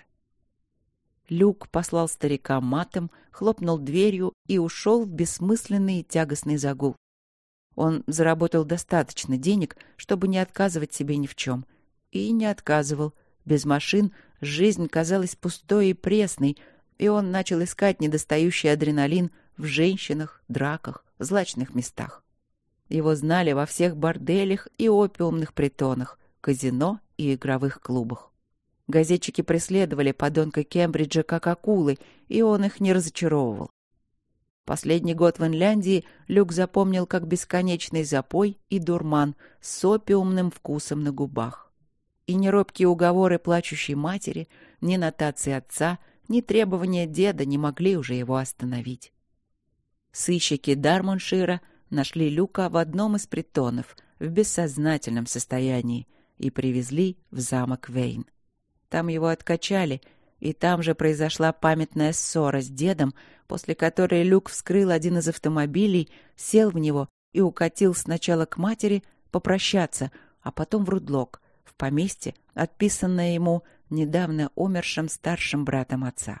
Люк послал старика матом, хлопнул дверью и ушел в бессмысленный и тягостный загул. Он заработал достаточно денег, чтобы не отказывать себе ни в чем. И не отказывал. Без машин жизнь казалась пустой и пресной, и он начал искать недостающий адреналин в женщинах, драках, злачных местах. Его знали во всех борделях и опиумных притонах, казино и игровых клубах. Газетчики преследовали подонка Кембриджа как акулы, и он их не разочаровывал. Последний год в Инляндии Люк запомнил как бесконечный запой и дурман с опиумным вкусом на губах. И ни робкие уговоры плачущей матери, ни нотации отца, ни требования деда не могли уже его остановить. Сыщики Дармоншира нашли Люка в одном из притонов в бессознательном состоянии и привезли в замок Вейн. Там его откачали, и там же произошла памятная ссора с дедом, после которой Люк вскрыл один из автомобилей, сел в него и укатил сначала к матери попрощаться, а потом в Рудлок, в поместье, отписанное ему недавно умершим старшим братом отца.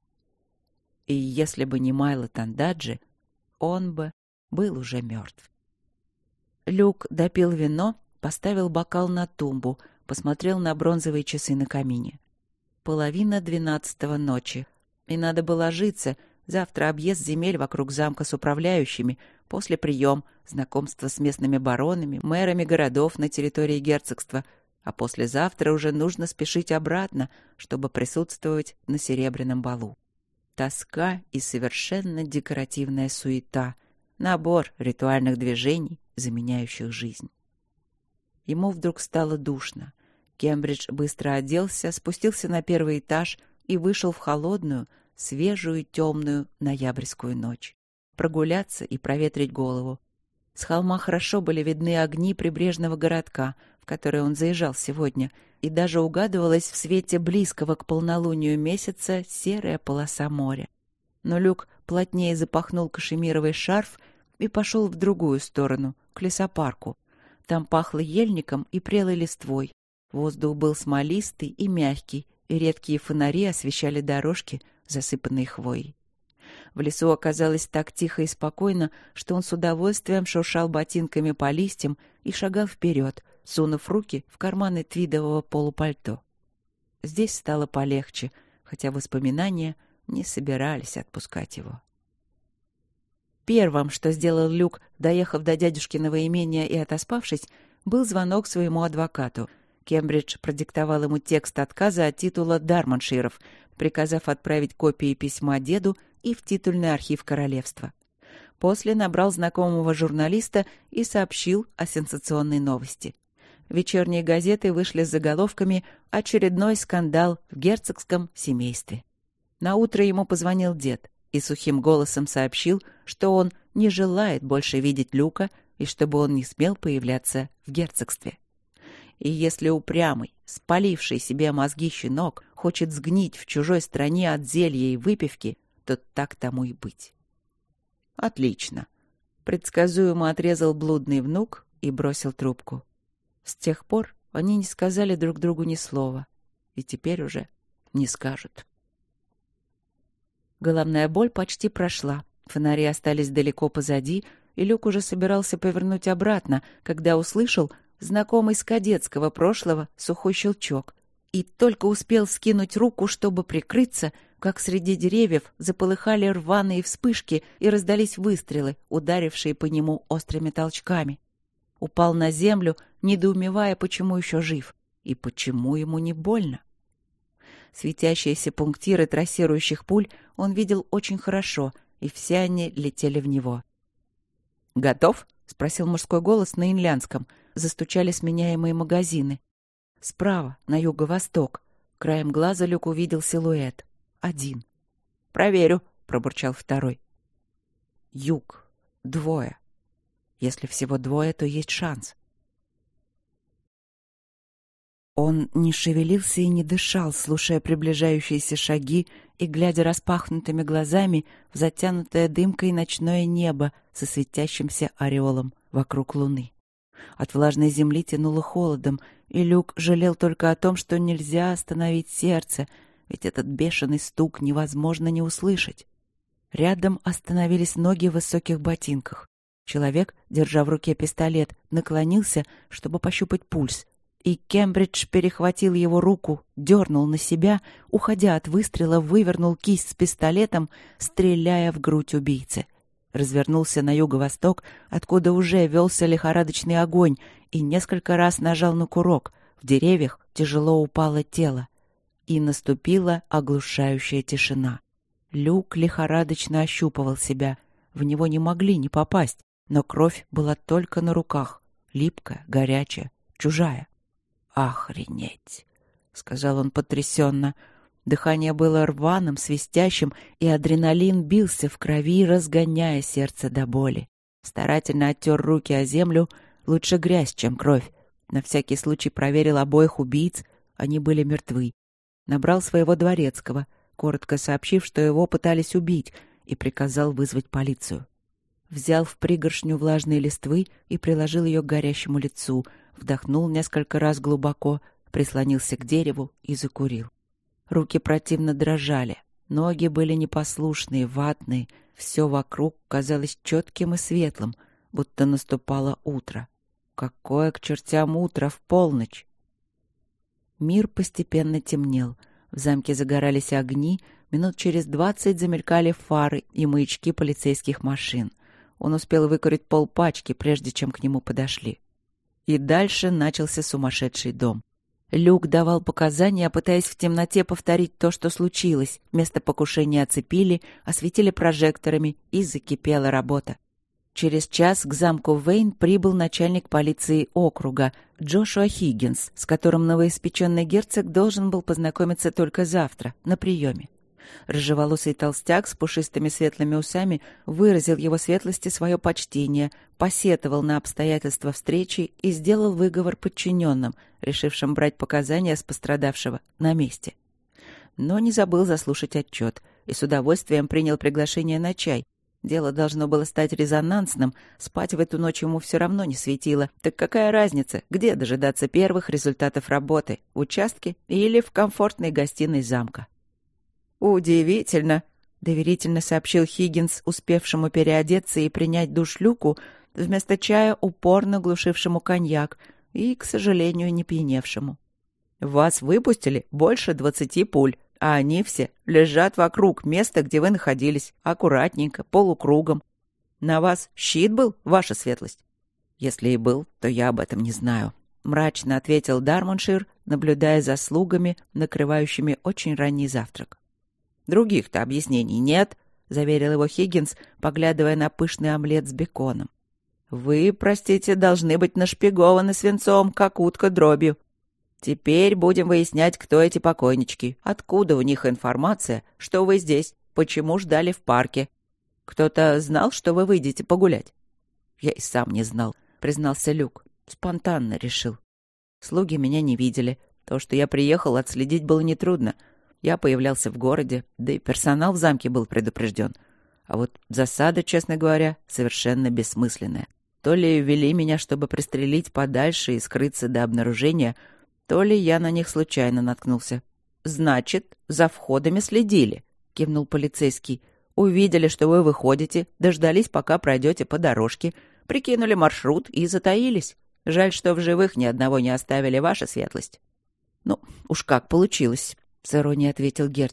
И если бы не Майло Тандаджи, он бы был уже мертв. Люк допил вино, поставил бокал на тумбу, посмотрел на бронзовые часы на камине. Половина двенадцатого ночи. И надо бы ложиться. Завтра объезд земель вокруг замка с управляющими, после прием, знакомство с местными баронами, мэрами городов на территории герцогства, а послезавтра уже нужно спешить обратно, чтобы присутствовать на серебряном балу. Тоска и совершенно декоративная суета. Набор ритуальных движений, заменяющих жизнь. Ему вдруг стало душно. Кембридж быстро оделся, спустился на первый этаж и вышел в холодную, свежую, темную ноябрьскую ночь. Прогуляться и проветрить голову. С холма хорошо были видны огни прибрежного городка, в который он заезжал сегодня, и даже угадывалась в свете близкого к полнолунию месяца серая полоса моря. Но Люк плотнее запахнул кашемировый шарф и пошел в другую сторону, к лесопарку. Там пахло ельником и прелой листвой. Воздух был смолистый и мягкий, и редкие фонари освещали дорожки, засыпанные хвоей. В лесу оказалось так тихо и спокойно, что он с удовольствием шуршал ботинками по листьям и шагал вперед, сунув руки в карманы твидового полупальто. Здесь стало полегче, хотя воспоминания не собирались отпускать его. Первым, что сделал Люк, доехав до дядюшкиного имения и отоспавшись, был звонок своему адвокату. Кембридж продиктовал ему текст отказа от титула Дармонширов, приказав отправить копии письма деду и в титульный архив королевства. После набрал знакомого журналиста и сообщил о сенсационной новости. Вечерние газеты вышли с заголовками «Очередной скандал в герцогском семействе». Наутро ему позвонил дед и сухим голосом сообщил, что он не желает больше видеть Люка и чтобы он не смел появляться в герцогстве. И если упрямый, спаливший себе мозги щенок хочет сгнить в чужой стране от зелья и выпивки, то так тому и быть. Отлично. Предсказуемо отрезал блудный внук и бросил трубку. С тех пор они не сказали друг другу ни слова. И теперь уже не скажут. Головная боль почти прошла. Фонари остались далеко позади, и Люк уже собирался повернуть обратно, когда услышал знакомый с кадетского прошлого сухой щелчок. И только успел скинуть руку, чтобы прикрыться, как среди деревьев заполыхали рваные вспышки и раздались выстрелы, ударившие по нему острыми толчками. Упал на землю, недоумевая, почему еще жив и почему ему не больно. Светящиеся пунктиры трассирующих пуль он видел очень хорошо, и все они летели в него. «Готов?» — спросил мужской голос на инлянском. Застучали сменяемые магазины. Справа, на юго-восток. Краем глаза Люк увидел силуэт. Один. «Проверю», — пробурчал второй. Юг. Двое. Если всего двое, то есть шанс. Он не шевелился и не дышал, слушая приближающиеся шаги и глядя распахнутыми глазами в затянутое дымкой ночное небо со светящимся ореолом вокруг луны. От влажной земли тянуло холодом, и Люк жалел только о том, что нельзя остановить сердце, ведь этот бешеный стук невозможно не услышать. Рядом остановились ноги в высоких ботинках. Человек, держа в руке пистолет, наклонился, чтобы пощупать пульс, и Кембридж перехватил его руку, дернул на себя, уходя от выстрела, вывернул кисть с пистолетом, стреляя в грудь убийцы. Развернулся на юго-восток, откуда уже велся лихорадочный огонь, и несколько раз нажал на курок. В деревьях тяжело упало тело. И наступила оглушающая тишина. Люк лихорадочно ощупывал себя. В него не могли не попасть, но кровь была только на руках. Липкая, горячая, чужая. «Охренеть!» — сказал он потрясенно. Дыхание было рваным, свистящим, и адреналин бился в крови, разгоняя сердце до боли. Старательно оттер руки о землю, лучше грязь, чем кровь. На всякий случай проверил обоих убийц, они были мертвы. Набрал своего дворецкого, коротко сообщив, что его пытались убить, и приказал вызвать полицию. Взял в пригоршню влажные листвы и приложил ее к горящему лицу, вдохнул несколько раз глубоко, прислонился к дереву и закурил. Руки противно дрожали, ноги были непослушные, ватные, все вокруг казалось четким и светлым, будто наступало утро. Какое к чертям утро в полночь! Мир постепенно темнел. В замке загорались огни, минут через двадцать замелькали фары и маячки полицейских машин. Он успел выкурить полпачки, прежде чем к нему подошли. И дальше начался сумасшедший дом. Люк давал показания, пытаясь в темноте повторить то, что случилось. Место покушения оцепили, осветили прожекторами, и закипела работа. Через час к замку Вейн прибыл начальник полиции округа Джошуа Хиггинс, с которым новоиспеченный герцог должен был познакомиться только завтра, на приеме. Рыжеволосый толстяк с пушистыми светлыми усами выразил его светлости свое почтение, посетовал на обстоятельства встречи и сделал выговор подчиненным, решившим брать показания с пострадавшего на месте. Но не забыл заслушать отчет и с удовольствием принял приглашение на чай. Дело должно было стать резонансным, спать в эту ночь ему все равно не светило. Так какая разница, где дожидаться первых результатов работы, в участке или в комфортной гостиной замка? «Удивительно», — доверительно сообщил Хиггинс, успевшему переодеться и принять душ Люку, вместо чая упорно глушившему коньяк и, к сожалению, не пьяневшему. «Вас выпустили больше двадцати пуль, а они все лежат вокруг места, где вы находились, аккуратненько, полукругом. На вас щит был, ваша светлость?» «Если и был, то я об этом не знаю», — мрачно ответил Дармоншир, наблюдая за слугами, накрывающими очень ранний завтрак. «Других-то объяснений нет», — заверил его Хиггинс, поглядывая на пышный омлет с беконом. «Вы, простите, должны быть нашпигованы свинцом, как утка дробью. Теперь будем выяснять, кто эти покойнички, откуда у них информация, что вы здесь, почему ждали в парке. Кто-то знал, что вы выйдете погулять?» «Я и сам не знал», — признался Люк. «Спонтанно решил. Слуги меня не видели. То, что я приехал, отследить было нетрудно. Я появлялся в городе, да и персонал в замке был предупрежден. А вот засада, честно говоря, совершенно бессмысленная. То ли вели меня, чтобы пристрелить подальше и скрыться до обнаружения, то ли я на них случайно наткнулся». «Значит, за входами следили», — кивнул полицейский. «Увидели, что вы выходите, дождались, пока пройдете по дорожке, прикинули маршрут и затаились. Жаль, что в живых ни одного не оставили, ваша светлость». «Ну, уж как получилось», — с иронией ответил герцог.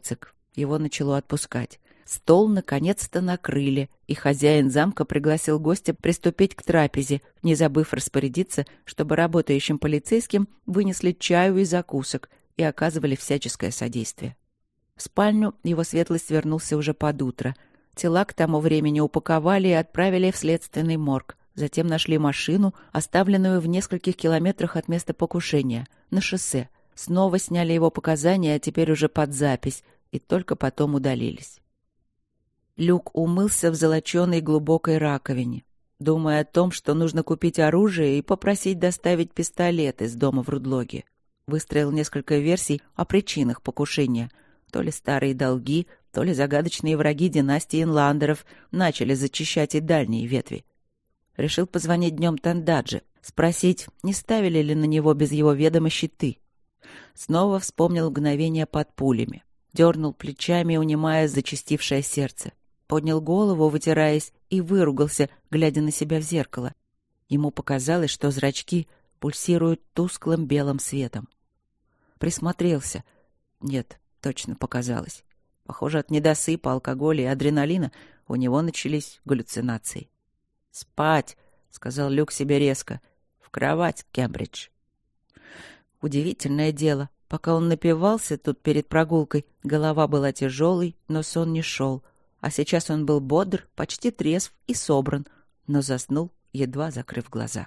Его начало отпускать. Стол наконец-то накрыли, и хозяин замка пригласил гостя приступить к трапезе, не забыв распорядиться, чтобы работающим полицейским вынесли чаю и закусок и оказывали всяческое содействие. В спальню его светлость вернулся уже под утро. Тела к тому времени упаковали и отправили в следственный морг. Затем нашли машину, оставленную в нескольких километрах от места покушения, на шоссе. Снова сняли его показания, а теперь уже под запись, и только потом удалились. Люк умылся в золоченой глубокой раковине, думая о том, что нужно купить оружие и попросить доставить пистолет из дома в Рудлоге. Выстроил несколько версий о причинах покушения. То ли старые долги, то ли загадочные враги династии Инландеров начали зачищать и дальние ветви. Решил позвонить днем Тандаджи, спросить, не ставили ли на него без его ведома щиты. Снова вспомнил мгновение под пулями. Дернул плечами, унимая зачастившее сердце. Поднял голову, вытираясь, и выругался, глядя на себя в зеркало. Ему показалось, что зрачки пульсируют тусклым белым светом. Присмотрелся. Нет, точно показалось. Похоже, от недосыпа, алкоголя и адреналина у него начались галлюцинации. «Спать!» — сказал Люк себе резко. «В кровать, Кембридж!» Удивительное дело. Пока он напивался тут перед прогулкой, голова была тяжелой, но сон не шел. А сейчас он был бодр, почти трезв и собран, но заснул, едва закрыв глаза.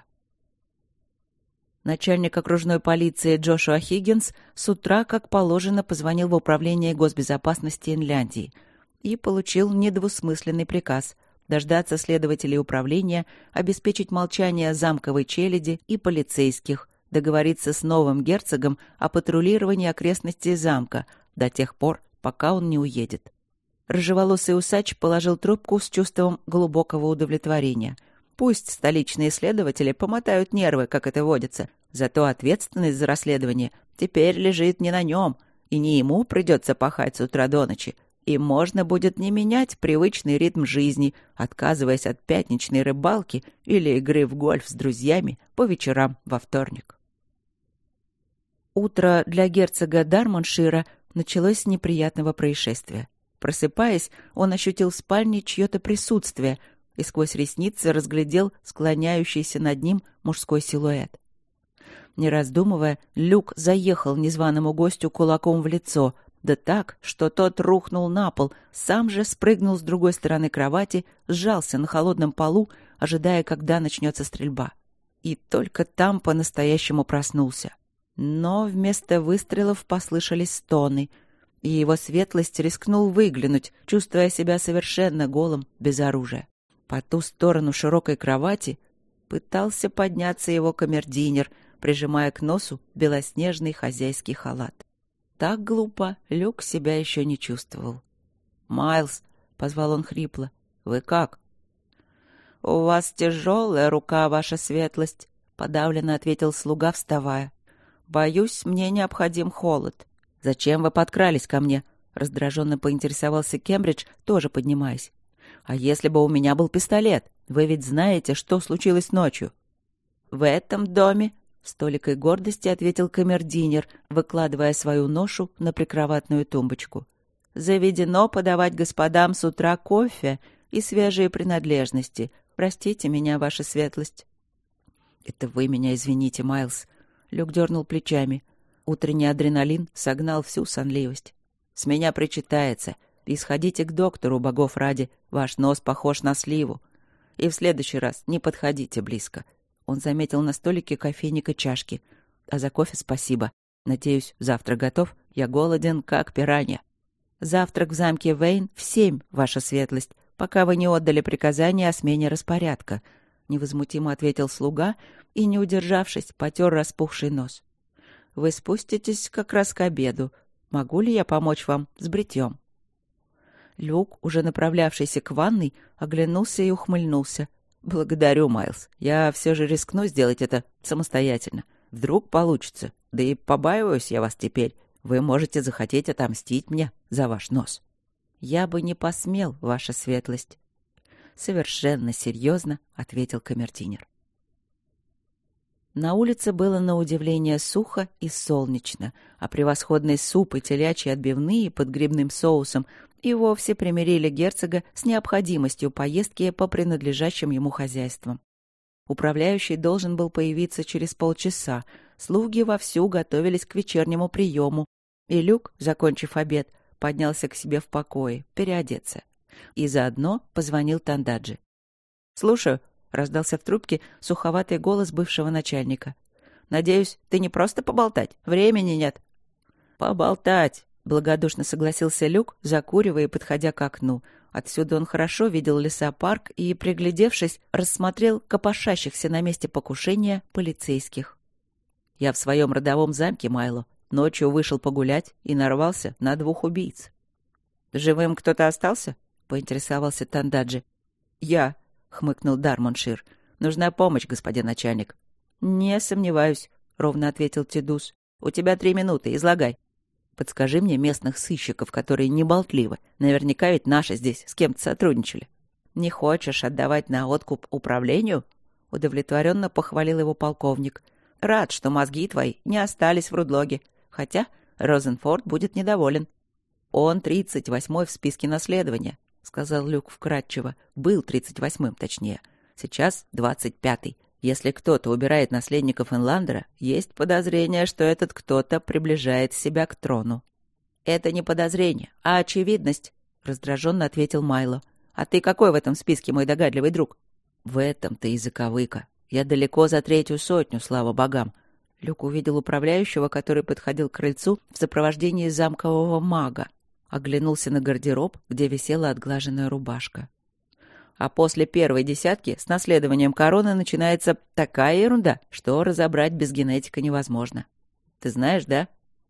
Начальник окружной полиции Джошуа Хиггинс с утра, как положено, позвонил в управление госбезопасности Инляндии и получил недвусмысленный приказ дождаться следователей управления, обеспечить молчание замковой челяди и полицейских, договориться с новым герцогом о патрулировании окрестностей замка до тех пор, пока он не уедет. Рыжеволосый усач положил трубку с чувством глубокого удовлетворения. Пусть столичные следователи помотают нервы, как это водится, зато ответственность за расследование теперь лежит не на нем, и не ему придется пахать с утра до ночи, и можно будет не менять привычный ритм жизни, отказываясь от пятничной рыбалки или игры в гольф с друзьями по вечерам во вторник. Утро для герцога Дармоншира началось с неприятного происшествия. Просыпаясь, он ощутил в спальне чье-то присутствие и сквозь ресницы разглядел склоняющийся над ним мужской силуэт. Не раздумывая, Люк заехал незваному гостю кулаком в лицо, да так, что тот рухнул на пол, сам же спрыгнул с другой стороны кровати, сжался на холодном полу, ожидая, когда начнется стрельба. И только там по-настоящему проснулся. Но вместо выстрелов послышались стоны — и его светлость рискнул выглянуть, чувствуя себя совершенно голым, без оружия. По ту сторону широкой кровати пытался подняться его камердинер, прижимая к носу белоснежный хозяйский халат. Так глупо Люк себя еще не чувствовал. «Майлз», — позвал он хрипло, — «вы как?» «У вас тяжелая рука, ваша светлость», — подавленно ответил слуга, вставая. «Боюсь, мне необходим холод». «Зачем вы подкрались ко мне?» — раздраженно поинтересовался Кембридж, тоже поднимаясь. «А если бы у меня был пистолет? Вы ведь знаете, что случилось ночью?» «В этом доме», — с толикой гордости ответил камердинер, выкладывая свою ношу на прикроватную тумбочку. «Заведено подавать господам с утра кофе и свежие принадлежности. Простите меня, ваша светлость». «Это вы меня извините, Майлз». Люк дернул плечами. Утренний адреналин согнал всю сонливость. «С меня причитается. И сходите к доктору, богов ради. Ваш нос похож на сливу. И в следующий раз не подходите близко». Он заметил на столике кофейника чашки. «А за кофе спасибо. Надеюсь, завтра готов? Я голоден, как пиранья». «Завтрак в замке Вейн в семь, ваша светлость, пока вы не отдали приказание о смене распорядка», — невозмутимо ответил слуга и, не удержавшись, потер распухший нос. «Вы спуститесь как раз к обеду. Могу ли я помочь вам с бритьем?» Люк, уже направлявшийся к ванной, оглянулся и ухмыльнулся. «Благодарю, Майлз. Я все же рискну сделать это самостоятельно. Вдруг получится. Да и побаиваюсь я вас теперь. Вы можете захотеть отомстить мне за ваш нос». «Я бы не посмел, ваша светлость», — совершенно серьезно ответил камердинер. На улице было на удивление сухо и солнечно, а превосходный суп и телячьи отбивные под грибным соусом и вовсе примирили герцога с необходимостью поездки по принадлежащим ему хозяйствам. Управляющий должен был появиться через полчаса, слуги вовсю готовились к вечернему приему, и Люк, закончив обед, поднялся к себе в покое, переодеться. И заодно позвонил Тандаджи. «Слушаю», — раздался в трубке суховатый голос бывшего начальника. «Надеюсь, ты не просто поболтать? Времени нет». «Поболтать», — благодушно согласился Люк, закуривая и подходя к окну. Отсюда он хорошо видел лесопарк и, приглядевшись, рассмотрел копошащихся на месте покушения полицейских. «Я в своем родовом замке, Майло. Ночью вышел погулять и нарвался на двух убийц». «Живым кто-то остался?» — поинтересовался Тандаджи. «Я», — хмыкнул Дармоншир. «Нужна помощь, господин начальник». «Не сомневаюсь», — ровно ответил Тедус. «У тебя три минуты, излагай». «Подскажи мне местных сыщиков, которые не болтливы. Наверняка ведь наши здесь с кем-то сотрудничали». «Не хочешь отдавать на откуп управлению?» — удовлетворенно похвалил его полковник. «Рад, что мозги твои не остались в Рудлоге. Хотя Розенфорд будет недоволен». «Он тридцать восьмой в списке наследования», — сказал Люк вкратчиво. «Был тридцать восьмым, точнее. Сейчас двадцать пятый. Если кто-то убирает наследников Инландера, есть подозрение, что этот кто-то приближает себя к трону». «Это не подозрение, а очевидность», — раздраженно ответил Майло. «А ты какой в этом списке, мой догадливый друг?» «В этом-то и заковыка. Я далеко за третью сотню, слава богам». Люк увидел управляющего, который подходил к крыльцу в сопровождении замкового мага. Оглянулся на гардероб, где висела отглаженная рубашка. А после первой десятки с наследованием короны начинается такая ерунда, что разобрать без генетика невозможно. Ты знаешь, да?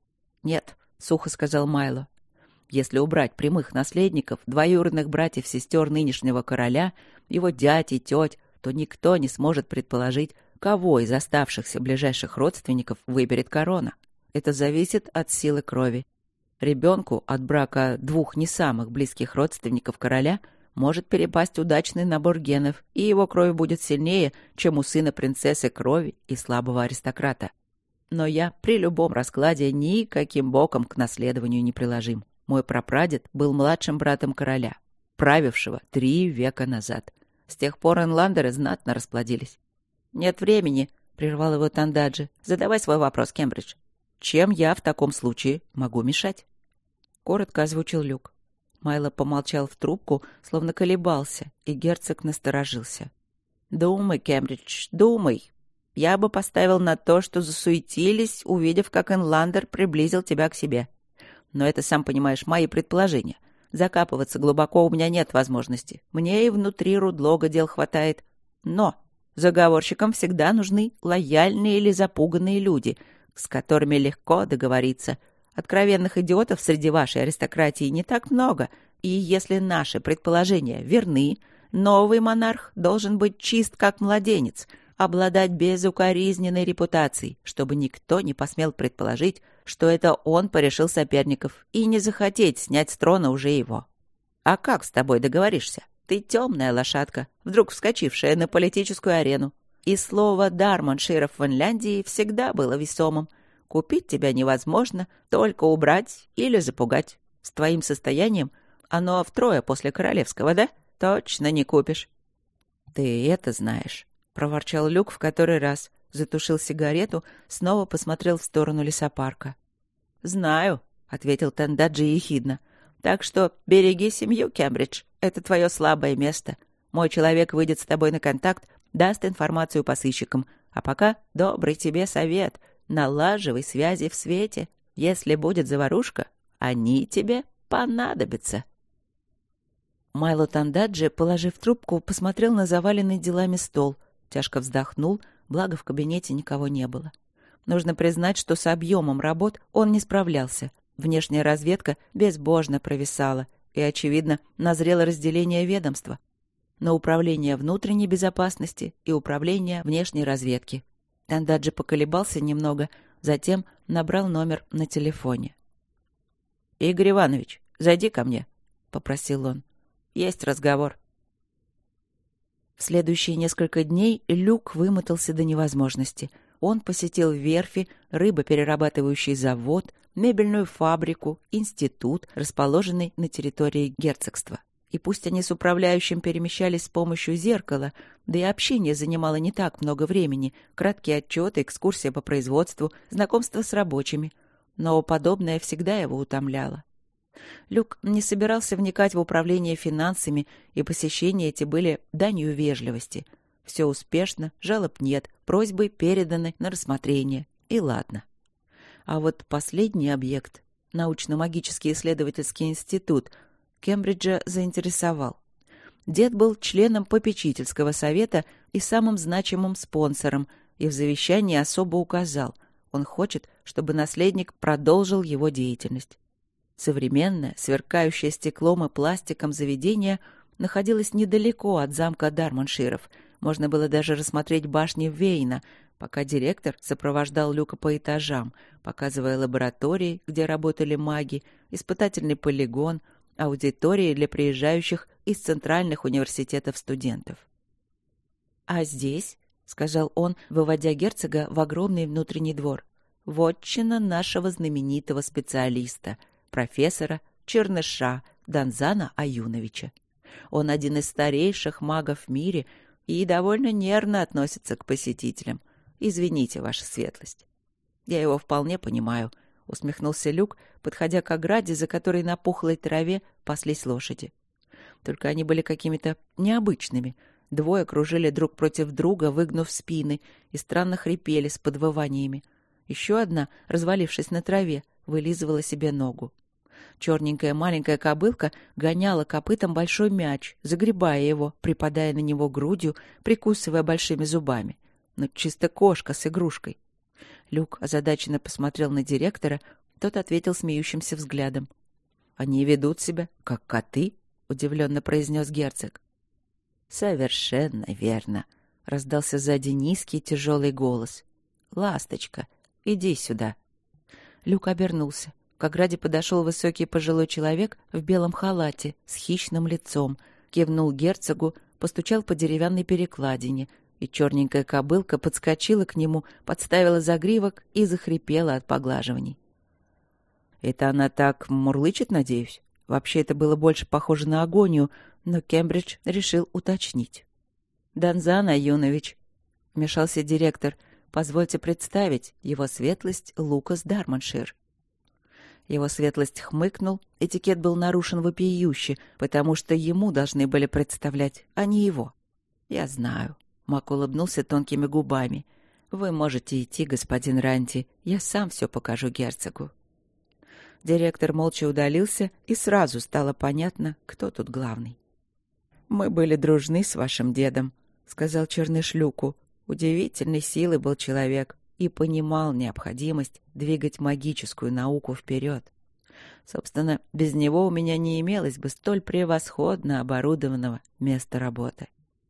Нет, сухо сказал Майло. Если убрать прямых наследников, двоюродных братьев-сестер нынешнего короля, его дядь и теть, то никто не сможет предположить, кого из оставшихся ближайших родственников выберет корона. Это зависит от силы крови. Ребенку от брака двух не самых близких родственников короля может перепасть удачный набор генов, и его кровь будет сильнее, чем у сына принцессы крови и слабого аристократа. Но я при любом раскладе никаким боком к наследованию не приложим. Мой прапрадед был младшим братом короля, правившего три века назад. С тех пор инландеры знатно расплодились. «Нет времени», — прервал его Тандаджи. «Задавай свой вопрос, Кембридж. Чем я в таком случае могу мешать?» Коротко озвучил Люк. Майло помолчал в трубку, словно колебался, и герцог насторожился. «Думай, Кембридж, думай. Я бы поставил на то, что засуетились, увидев, как Инландер приблизил тебя к себе. Но это, сам понимаешь, мои предположения. Закапываться глубоко у меня нет возможности. Мне и внутри Рудлога дел хватает. Но заговорщикам всегда нужны лояльные или запуганные люди, с которыми легко договориться. Откровенных идиотов среди вашей аристократии не так много, и если наши предположения верны, новый монарх должен быть чист как младенец, обладать безукоризненной репутацией, чтобы никто не посмел предположить, что это он порешил соперников, и не захотеть снять с трона уже его. А как с тобой договоришься? Ты темная лошадка, вдруг вскочившая на политическую арену. И слово Дармонширов в Инляндии всегда было весомым. Купить тебя невозможно, только убрать или запугать. С твоим состоянием оно втрое после королевского, да? Точно не купишь. Ты это знаешь, — проворчал Люк в который раз, затушил сигарету, снова посмотрел в сторону лесопарка. «Знаю», — ответил Тандаджи ехидно. «Так что береги семью, Кембридж. Это твое слабое место. Мой человек выйдет с тобой на контакт, даст информацию по сыщикам. А пока добрый тебе совет. Налаживай связи в свете. Если будет заварушка, они тебе понадобятся». Майло Тандаджи, положив трубку, посмотрел на заваленный делами стол, тяжко вздохнул, благо в кабинете никого не было. Нужно признать, что с объемом работ он не справлялся. Внешняя разведка безбожно провисала, и, очевидно, назрело разделение ведомства на управление внутренней безопасности и управление внешней разведки. Тандаджи поколебался немного, затем набрал номер на телефоне. «Игорь Иванович, зайди ко мне», — попросил он. «Есть разговор». В следующие несколько дней Люк вымотался до невозможности. Он посетил верфи, рыбоперерабатывающий завод, мебельную фабрику, институт, расположенный на территории герцогства. И пусть они с управляющим перемещались с помощью зеркала, да и общение занимало не так много времени, краткие отчеты, экскурсия по производству, знакомство с рабочими. Но подобное всегда его утомляло. Люк не собирался вникать в управление финансами, и посещения эти были данью вежливости. Все успешно, жалоб нет, просьбы переданы на рассмотрение. И ладно. А вот последний объект, научно-магический исследовательский институт, Кембриджа заинтересовал. Дед был членом попечительского совета и самым значимым спонсором, и в завещании особо указал, он хочет, чтобы наследник продолжил его деятельность. Современное, сверкающее стеклом и пластиком заведение находилось недалеко от замка Дармонширов. Можно было даже рассмотреть башни Вейна, пока директор сопровождал Люка по этажам, показывая лаборатории, где работали маги, испытательный полигон, аудитории для приезжающих из центральных университетов студентов. «А здесь, — сказал он, выводя герцога в огромный внутренний двор, — вотчина нашего знаменитого специалиста, профессора Черныша Данзана Аюновича. Он один из старейших магов в мире и довольно нервно относится к посетителям. Извините, ваша светлость». «Я его вполне понимаю», — усмехнулся Люк, подходя к ограде, за которой на пухлой траве паслись лошади. Только они были какими-то необычными. Двое кружили друг против друга, выгнув спины, и странно хрипели с подвываниями. Еще одна, развалившись на траве, вылизывала себе ногу. Черненькая маленькая кобылка гоняла копытом большой мяч, загребая его, припадая на него грудью, прикусывая большими зубами. Ну, чисто кошка с игрушкой. Люк озадаченно посмотрел на директора, тот ответил смеющимся взглядом. «Они ведут себя, как коты», — удивленно произнес герцог. «Совершенно верно», — раздался сзади низкий тяжелый голос. «Ласточка, иди сюда». Люк обернулся. К ограде подошел высокий пожилой человек в белом халате с хищным лицом, кивнул герцогу, постучал по деревянной перекладине, и черненькая кобылка подскочила к нему, подставила загривок и захрипела от поглаживаний. «Это она так мурлычет, надеюсь?» Вообще это было больше похоже на агонию, но Кембридж решил уточнить. «Данзан Аюнович», — вмешался директор, — «позвольте представить, его светлость Лукас Дармоншир». Его светлость хмыкнул, этикет был нарушен вопиюще, потому что ему должны были представлять, а не его. «Я знаю», — Мак улыбнулся тонкими губами. «Вы можете идти, господин Ранти, я сам все покажу герцогу». Директор молча удалился, и сразу стало понятно, кто тут главный. «Мы были дружны с вашим дедом», — сказал Черныш Люку. «Удивительной силы был человек и понимал необходимость двигать магическую науку вперед. Собственно, без него у меня не имелось бы столь превосходно оборудованного места работы».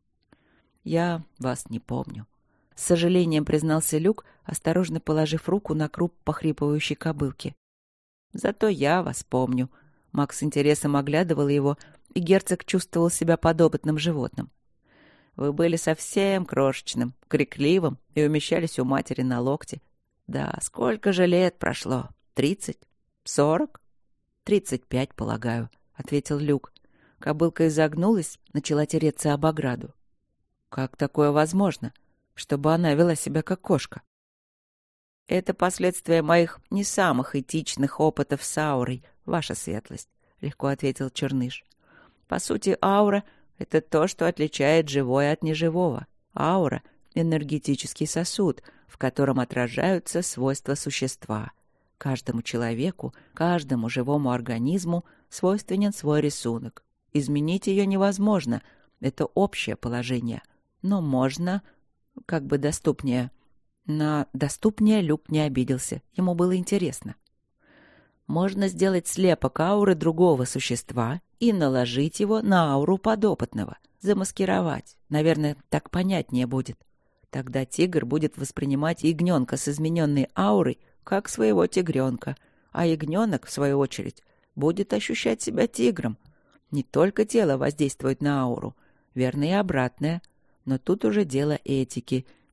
«Я вас не помню», — с сожалением признался Люк, осторожно положив руку на круп похрипывающей кобылки. «Зато я вас помню». Макс с интересом оглядывал его, и герцог чувствовал себя подопытным животным. «Вы были совсем крошечным, крикливым и умещались у матери на локте. Да, сколько же лет прошло? Тридцать? Сорок? Тридцать пять, полагаю», — ответил Люк. Кобылка изогнулась, начала тереться об ограду. «Как такое возможно, чтобы она вела себя как кошка?» «Это последствия моих не самых этичных опытов с аурой, ваша светлость», — легко ответил Черныш. «По сути, аура — это то, что отличает живое от неживого. Аура — энергетический сосуд, в котором отражаются свойства существа. Каждому человеку, каждому живому организму свойственен свой рисунок. Изменить ее невозможно, это общее положение. Но можно, как бы доступнее». На доступнее Люк не обиделся, ему было интересно. Можно сделать слепок ауры другого существа и наложить его на ауру подопытного, замаскировать. Наверное, так понятнее будет. Тогда тигр будет воспринимать ягненка с измененной аурой как своего тигренка, а ягненок, в свою очередь, будет ощущать себя тигром. Не только тело воздействует на ауру, верно и обратное, но тут уже дело этики.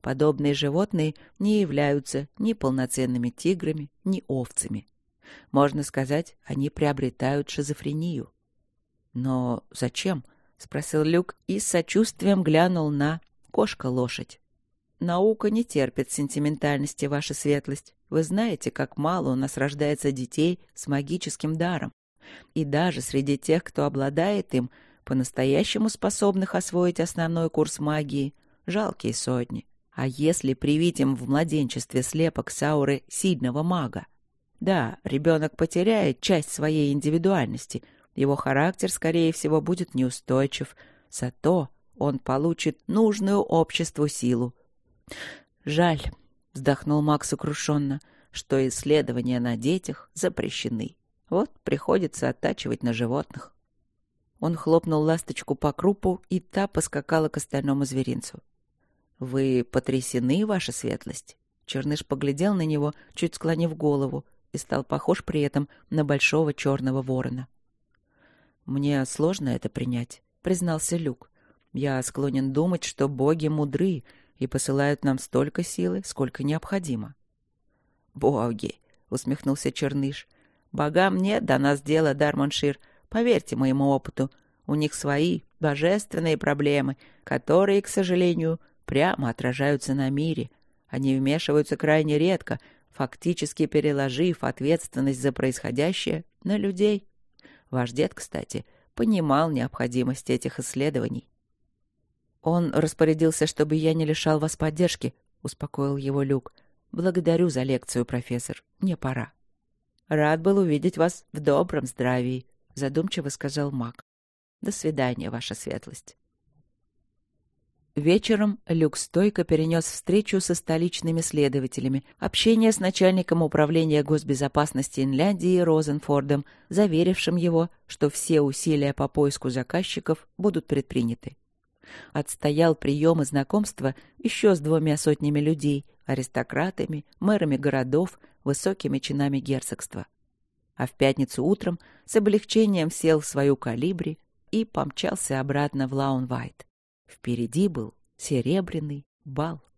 Подобные животные не являются ни полноценными тиграми, ни овцами. Можно сказать, они приобретают шизофрению. «Но зачем?» — спросил Люк и с сочувствием глянул на кошка-лошадь. «Наука не терпит сентиментальности, ваша светлость. Вы знаете, как мало у нас рождается детей с магическим даром. И даже среди тех, кто обладает им, по-настоящему способных освоить основной курс магии, жалкие сотни. А если привить им в младенчестве слепок с ауры сильного мага? Да, ребенок потеряет часть своей индивидуальности, его характер, скорее всего, будет неустойчив, зато он получит нужную обществу силу. «Жаль», — вздохнул Маг сокрушенно, — «что исследования на детях запрещены. Вот приходится оттачивать на животных». Он хлопнул ласточку по крупу, и та поскакала к остальному зверинцу. «Вы потрясены, ваша светлость?» Черныш поглядел на него, чуть склонив голову, и стал похож при этом на большого черного ворона. «Мне сложно это принять», — признался Люк. «Я склонен думать, что боги мудры и посылают нам столько силы, сколько необходимо». «Боги!» — усмехнулся Черныш. «Богам нет до нас дела, Дармоншир. Поверьте моему опыту, у них свои божественные проблемы, которые, к сожалению, прямо отражаются на мире. Они вмешиваются крайне редко, фактически переложив ответственность за происходящее на людей. Ваш дед, кстати, понимал необходимость этих исследований». «Он распорядился, чтобы я не лишал вас поддержки», — успокоил его Люк. «Благодарю за лекцию, профессор. Мне пора». «Рад был увидеть вас в добром здравии», — задумчиво сказал Маг. «До свидания, ваша светлость». Вечером Люк стойко перенес встречу со столичными следователями, общение с начальником управления госбезопасности Инляндии Розенфордом, заверившим его, что все усилия по поиску заказчиков будут предприняты. Отстоял прием и знакомство еще с двумя сотнями людей, аристократами, мэрами городов, высокими чинами герцогства. А в пятницу утром с облегчением сел в свою калибри и помчался обратно в Лаунвайт. Впереди был серебряный бал.